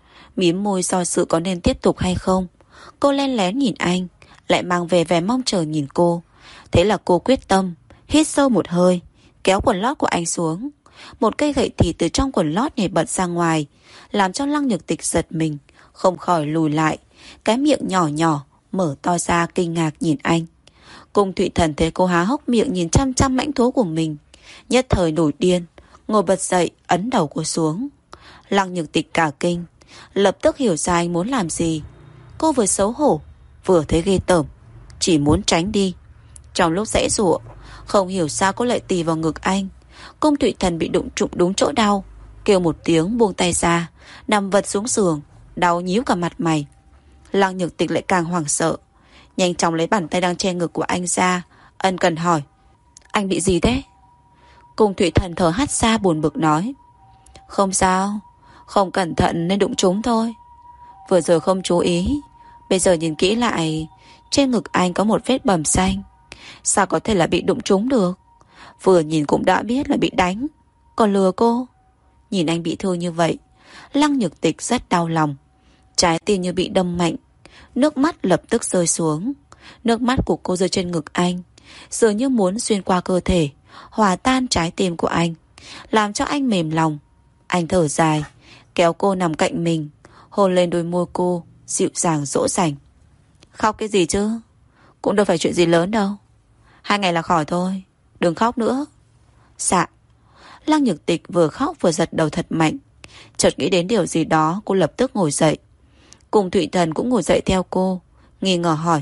Mím môi do sự có nên tiếp tục hay không. Cô len lén nhìn anh, lại mang về vẻ mong chờ nhìn cô. Thế là cô quyết tâm, hít sâu một hơi, kéo quần lót của anh xuống. Một cây gậy thì từ trong quần lót nhảy bật ra ngoài, làm cho Lăng Nhược Tịch giật mình, không khỏi lùi lại, cái miệng nhỏ nhỏ mở to ra kinh ngạc nhìn anh. Cung Thụy Thần thấy cô há hốc miệng nhìn chăm chăm mãnh thú của mình, nhất thời nổi điên, ngồi bật dậy ấn đầu cô xuống. Lăng Nhược Tịch cả kinh, lập tức hiểu ra anh muốn làm gì. Cô vừa xấu hổ, vừa thấy ghê tởm, chỉ muốn tránh đi. Trong lúc giãy giụa, không hiểu sao cô lại tì vào ngực anh. Cung Thụy Thần bị đụng trụng đúng chỗ đau, kêu một tiếng buông tay ra, nằm vật xuống giường, đau nhíu cả mặt mày. Lăng Nhược Tịch lại càng hoảng sợ, nhanh chóng lấy bàn tay đang che ngực của anh ra, ân cần hỏi: Anh bị gì thế? Cung Thụy Thần thở hắt ra buồn bực nói: Không sao, không cẩn thận nên đụng trúng thôi. Vừa rồi không chú ý, bây giờ nhìn kỹ lại, trên ngực anh có một vết bầm xanh. Sao có thể là bị đụng trúng được? Vừa nhìn cũng đã biết là bị đánh, còn lừa cô. Nhìn anh bị thương như vậy, Lăng Nhược Tịch rất đau lòng, trái tim như bị đâm mạnh, nước mắt lập tức rơi xuống. Nước mắt của cô rơi trên ngực anh, dường như muốn xuyên qua cơ thể, hòa tan trái tim của anh, làm cho anh mềm lòng. Anh thở dài, kéo cô nằm cạnh mình, hôn lên đôi môi cô, dịu dàng dỗ dành. Khóc cái gì chứ, cũng đâu phải chuyện gì lớn đâu, hai ngày là khỏi thôi, đừng khóc nữa. Dạ. Lăng Nhược Tịch vừa khóc vừa giật đầu thật mạnh, chợt nghĩ đến điều gì đó, cô lập tức ngồi dậy. Cung Thụy Thần cũng ngồi dậy theo cô, nghi ngờ hỏi: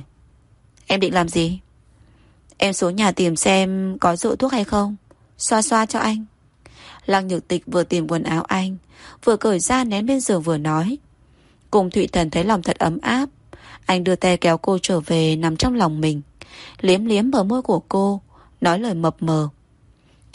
Em định làm gì? Em xuống nhà tìm xem có rượu thuốc hay không, xoa xoa cho anh. Lăng Nhược Tịch vừa tìm quần áo anh, vừa cởi ra ném bên giường vừa nói. Cung Thụy Thần thấy lòng thật ấm áp, anh đưa tay kéo cô trở về nằm trong lòng mình, liếm liếm bờ môi của cô, nói lời mập mờ: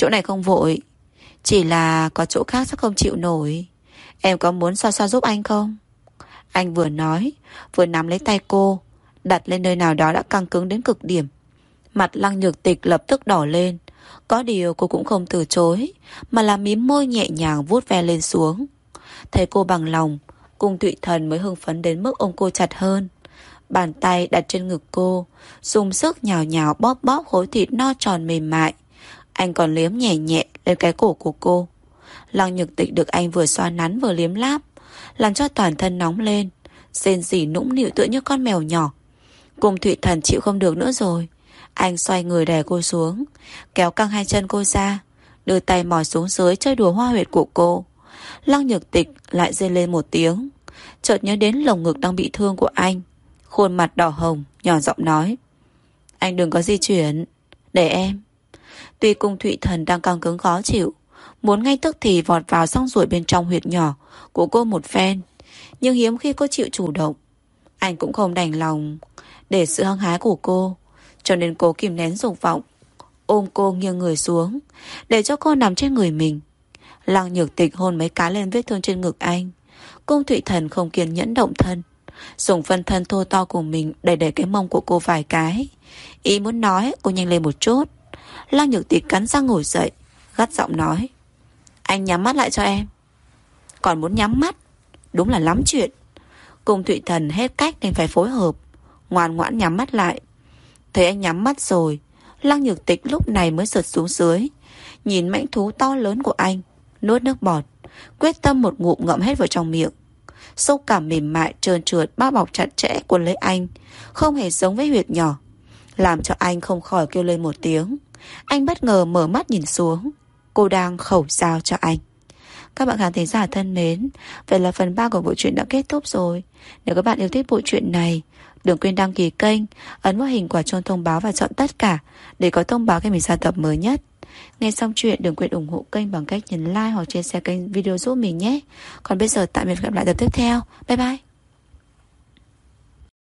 Chỗ này không vội, chỉ là có chỗ khác chắc không chịu nổi. Em có muốn xoa xoa giúp anh không? Anh vừa nói vừa nắm lấy tay cô, đặt lên nơi nào đó đã căng cứng đến cực điểm. Mặt Lăng Nhược Tịch lập tức đỏ lên. Có điều cô cũng không từ chối, mà là mím môi nhẹ nhàng vuốt ve lên xuống. Thấy cô bằng lòng, Cung Thụy Thần mới hưng phấn đến mức ôm cô chặt hơn. Bàn tay đặt trên ngực cô, dùng sức nhào nhào bóp bóp khối thịt no tròn mềm mại. Anh còn liếm nhẹ nhẹ lên cái cổ của cô. Lăng Nhược Tịch được anh vừa xoa nắn vừa liếm láp, làm cho toàn thân nóng lên, rên rỉ nũng nịu tựa như con mèo nhỏ. Cung Thụy Thần chịu không được nữa rồi. Anh xoay người đè cô xuống, kéo căng hai chân cô ra, đưa tay mò xuống dưới chơi đùa hoa huyệt của cô. Lăng Nhược Tịch lại rên lên một tiếng, chợt nhớ đến lồng ngực đang bị thương của anh. Khuôn mặt đỏ hồng, nhỏ giọng nói: Anh đừng có di chuyển, để em. Tuy Cung Thụy Thần đang căng cứng khó chịu, muốn ngay tức thì vọt vào xong ruồi bên trong huyệt nhỏ của cô một phen, nhưng hiếm khi cô chịu chủ động. Anh cũng không đành lòng để sự hăng hái của cô, cho nên cố kìm nén dục vọng, ôm cô nghiêng người xuống, để cho cô nằm trên người mình. Lăng Nhược Tịch hôn mấy cái lên vết thương trên ngực anh. Cung Thụy Thần không kiên nhẫn động thân, dùng phân thân thô to của mình đẩy đẩy cái mông của cô vài cái, ý muốn nói cô nhanh lên một chút. Lăng Nhược Tịch cắn răng ngồi dậy, gắt giọng nói: Anh nhắm mắt lại cho em. Còn muốn nhắm mắt? Đúng là lắm chuyện. Cung Thụy Thần hết cách nên phải phối hợp, ngoan ngoãn nhắm mắt lại. Thấy anh nhắm mắt rồi, Lăng Nhược Tịch lúc này mới sượt xuống dưới, nhìn mãnh thú to lớn của anh, nuốt nước bọt, quyết tâm một ngụm ngậm hết vào trong miệng. Xúc cảm mềm mại trơn trượt bao bọc chặt chẽ quấn lấy anh, không hề giống với huyệt nhỏ, làm cho anh không khỏi kêu lên một tiếng. Anh bất ngờ mở mắt nhìn xuống, cô đang khẩu giao cho anh. Các bạn khán thính giả thân mến, vậy là phần ba của bộ truyện đã kết thúc rồi. Nếu các bạn yêu thích bộ truyện này, đừng quên đăng ký kênh, ấn vào hình quả chuông thông báo và chọn tất cả để có thông báo khi mình ra tập mới nhất. Nghe xong chuyện đừng quên ủng hộ kênh bằng cách nhấn like hoặc chia sẻ kênh video giúp mình nhé. Còn bây giờ tạm biệt, gặp lại tập tiếp theo. Bye bye.